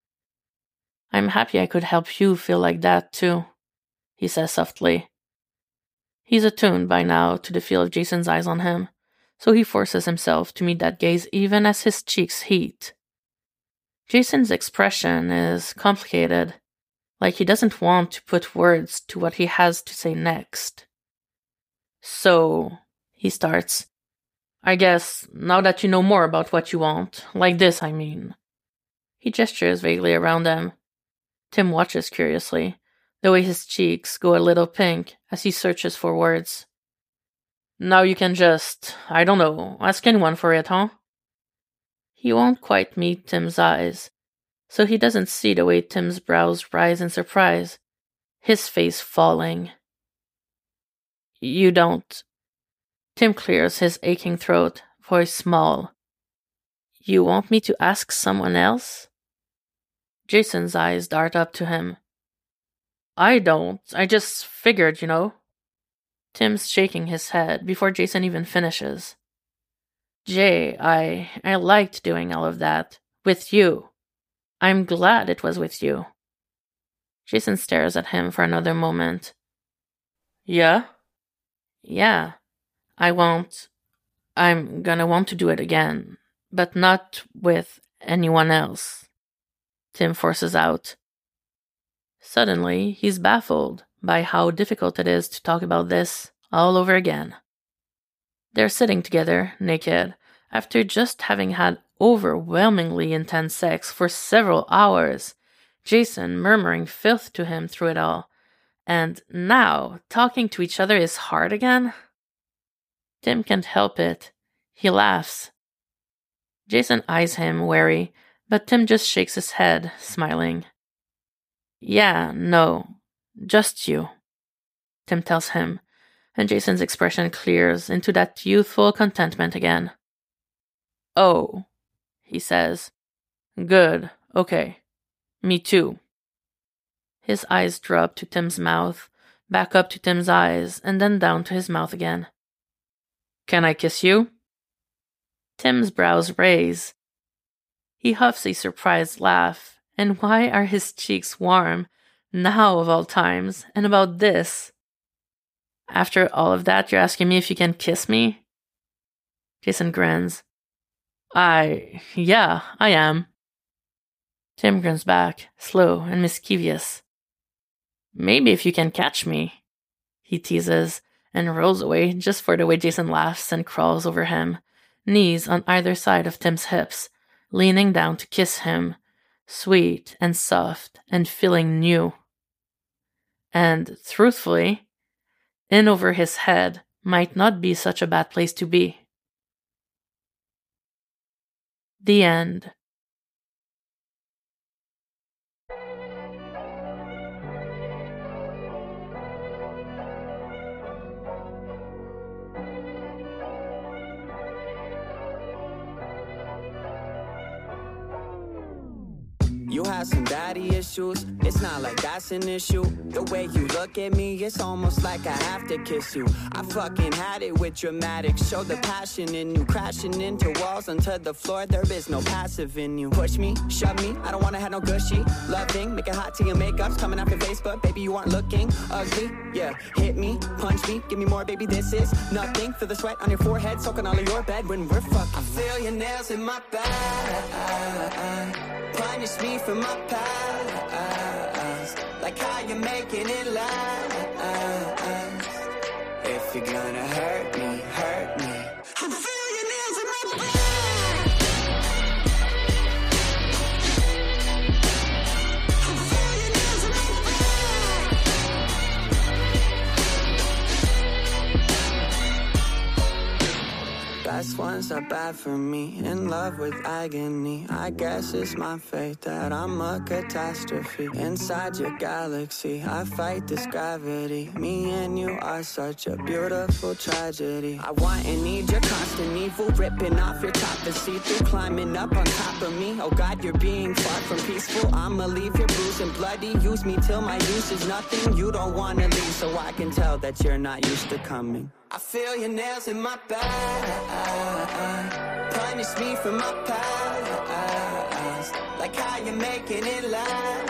I'm happy I could help you feel like that too, he says softly. He's attuned by now to the feel of Jason's eyes on him, so he forces himself to meet that gaze even as his cheeks heat. Jason's expression is complicated, like he doesn't want to put words to what he has to say next. So, he starts, I guess, now that you know more about what you want, like this, I mean. He gestures vaguely around them. Tim watches curiously, the way his cheeks go a little pink as he searches for words. Now you can just, I don't know, ask anyone for it, huh? He won't quite meet Tim's eyes, so he doesn't see the way Tim's brows rise in surprise, his face falling. You don't. Tim clears his aching throat, voice small. You want me to ask someone else? Jason's eyes dart up to him. I don't. I just figured, you know. Tim's shaking his head before Jason even finishes. Jay, I liked doing all of that. With you. I'm glad it was with you. Jason stares at him for another moment. Yeah? Yeah. I'm gonna want to do it again, but not with anyone else. Tim forces out. Suddenly, he's baffled by how difficult it is to talk about this all over again. They're sitting together, naked, after just having had overwhelmingly intense sex for several hours, Jason murmuring filth to him through it all, and now talking to each other is hard again? Tim can't help it. He laughs. Jason eyes him wary, but Tim just shakes his head, smiling. Yeah, no, just you, Tim tells him, and Jason's expression clears into that youthful contentment again. Oh, he says. Good, okay. Me too. His eyes drop to Tim's mouth, back up to Tim's eyes, and then down to his mouth again. Can I kiss you? Tim's brows raise. He huffs a surprised laugh, and why are his cheeks warm, now of all times, and about this? After all of that, you're asking me if you can kiss me? Jason grins. Yeah, I am. Tim grins back, slow and mischievous. Maybe if you can catch me, he teases, and rolls away just for the way Jason laughs and crawls over him, knees on either side of Tim's hips, leaning down to kiss him, sweet and soft and feeling new. And, truthfully, in over his head might not be such a bad place to be. The end. got some daddy issues. It's not like that's an issue. The way you look at me, it's almost like I have to kiss you. I fucking had it with dramatics. Show the passion in you. Crashing into walls onto the floor. There is no passive in you. Push me, shove me. I don't wanna have no gushy loving. Make it hot till your makeup's coming off your face, but baby, you aren't looking ugly. Yeah, hit me, punch me, give me more, baby. This is nothing. Feel the sweat on your forehead, soaking all of your bed when we're fucking. I feel your nails in my back. Punish me for my past. Like how you're making it last. If you're gonna hurt me, hurt me. I feel your nails in my back. Best ones are bad for me, in love with agony. I guess it's my fate that I'm a catastrophe. Inside your galaxy, I fight this gravity. Me and you are such a beautiful tragedy. I want and need your constant evil, ripping off your top to see through, climbing up on top of me. Oh God, you're being far from peaceful. I'ma leave your bruised and bloody. Use me till my use is nothing. You don't wanna leave, so I can tell that you're not used to coming. I feel your nails in my back. Punish me for my past. Like how you're making it last.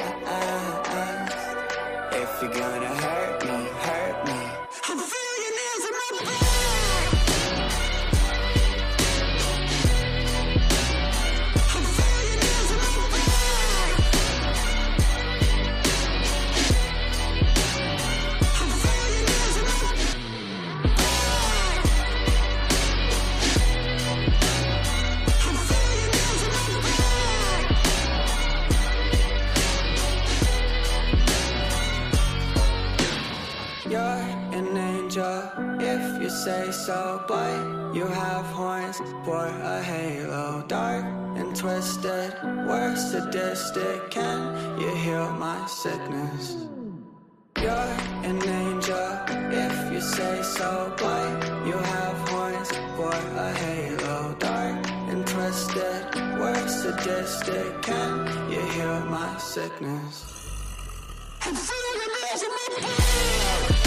If you're gonna hurt me, hurt me. I feel your nails in my back. I feel your nails in my back. I feel your nails in my back. You're an angel, if you say so, but you have horns for a halo. Dark and twisted, we're sadistic. Can you heal my sickness? You're an angel, if you say so, but you have horns for a halo. Dark and twisted, we're sadistic. Can you heal my sickness? I'm feeling it in my blood.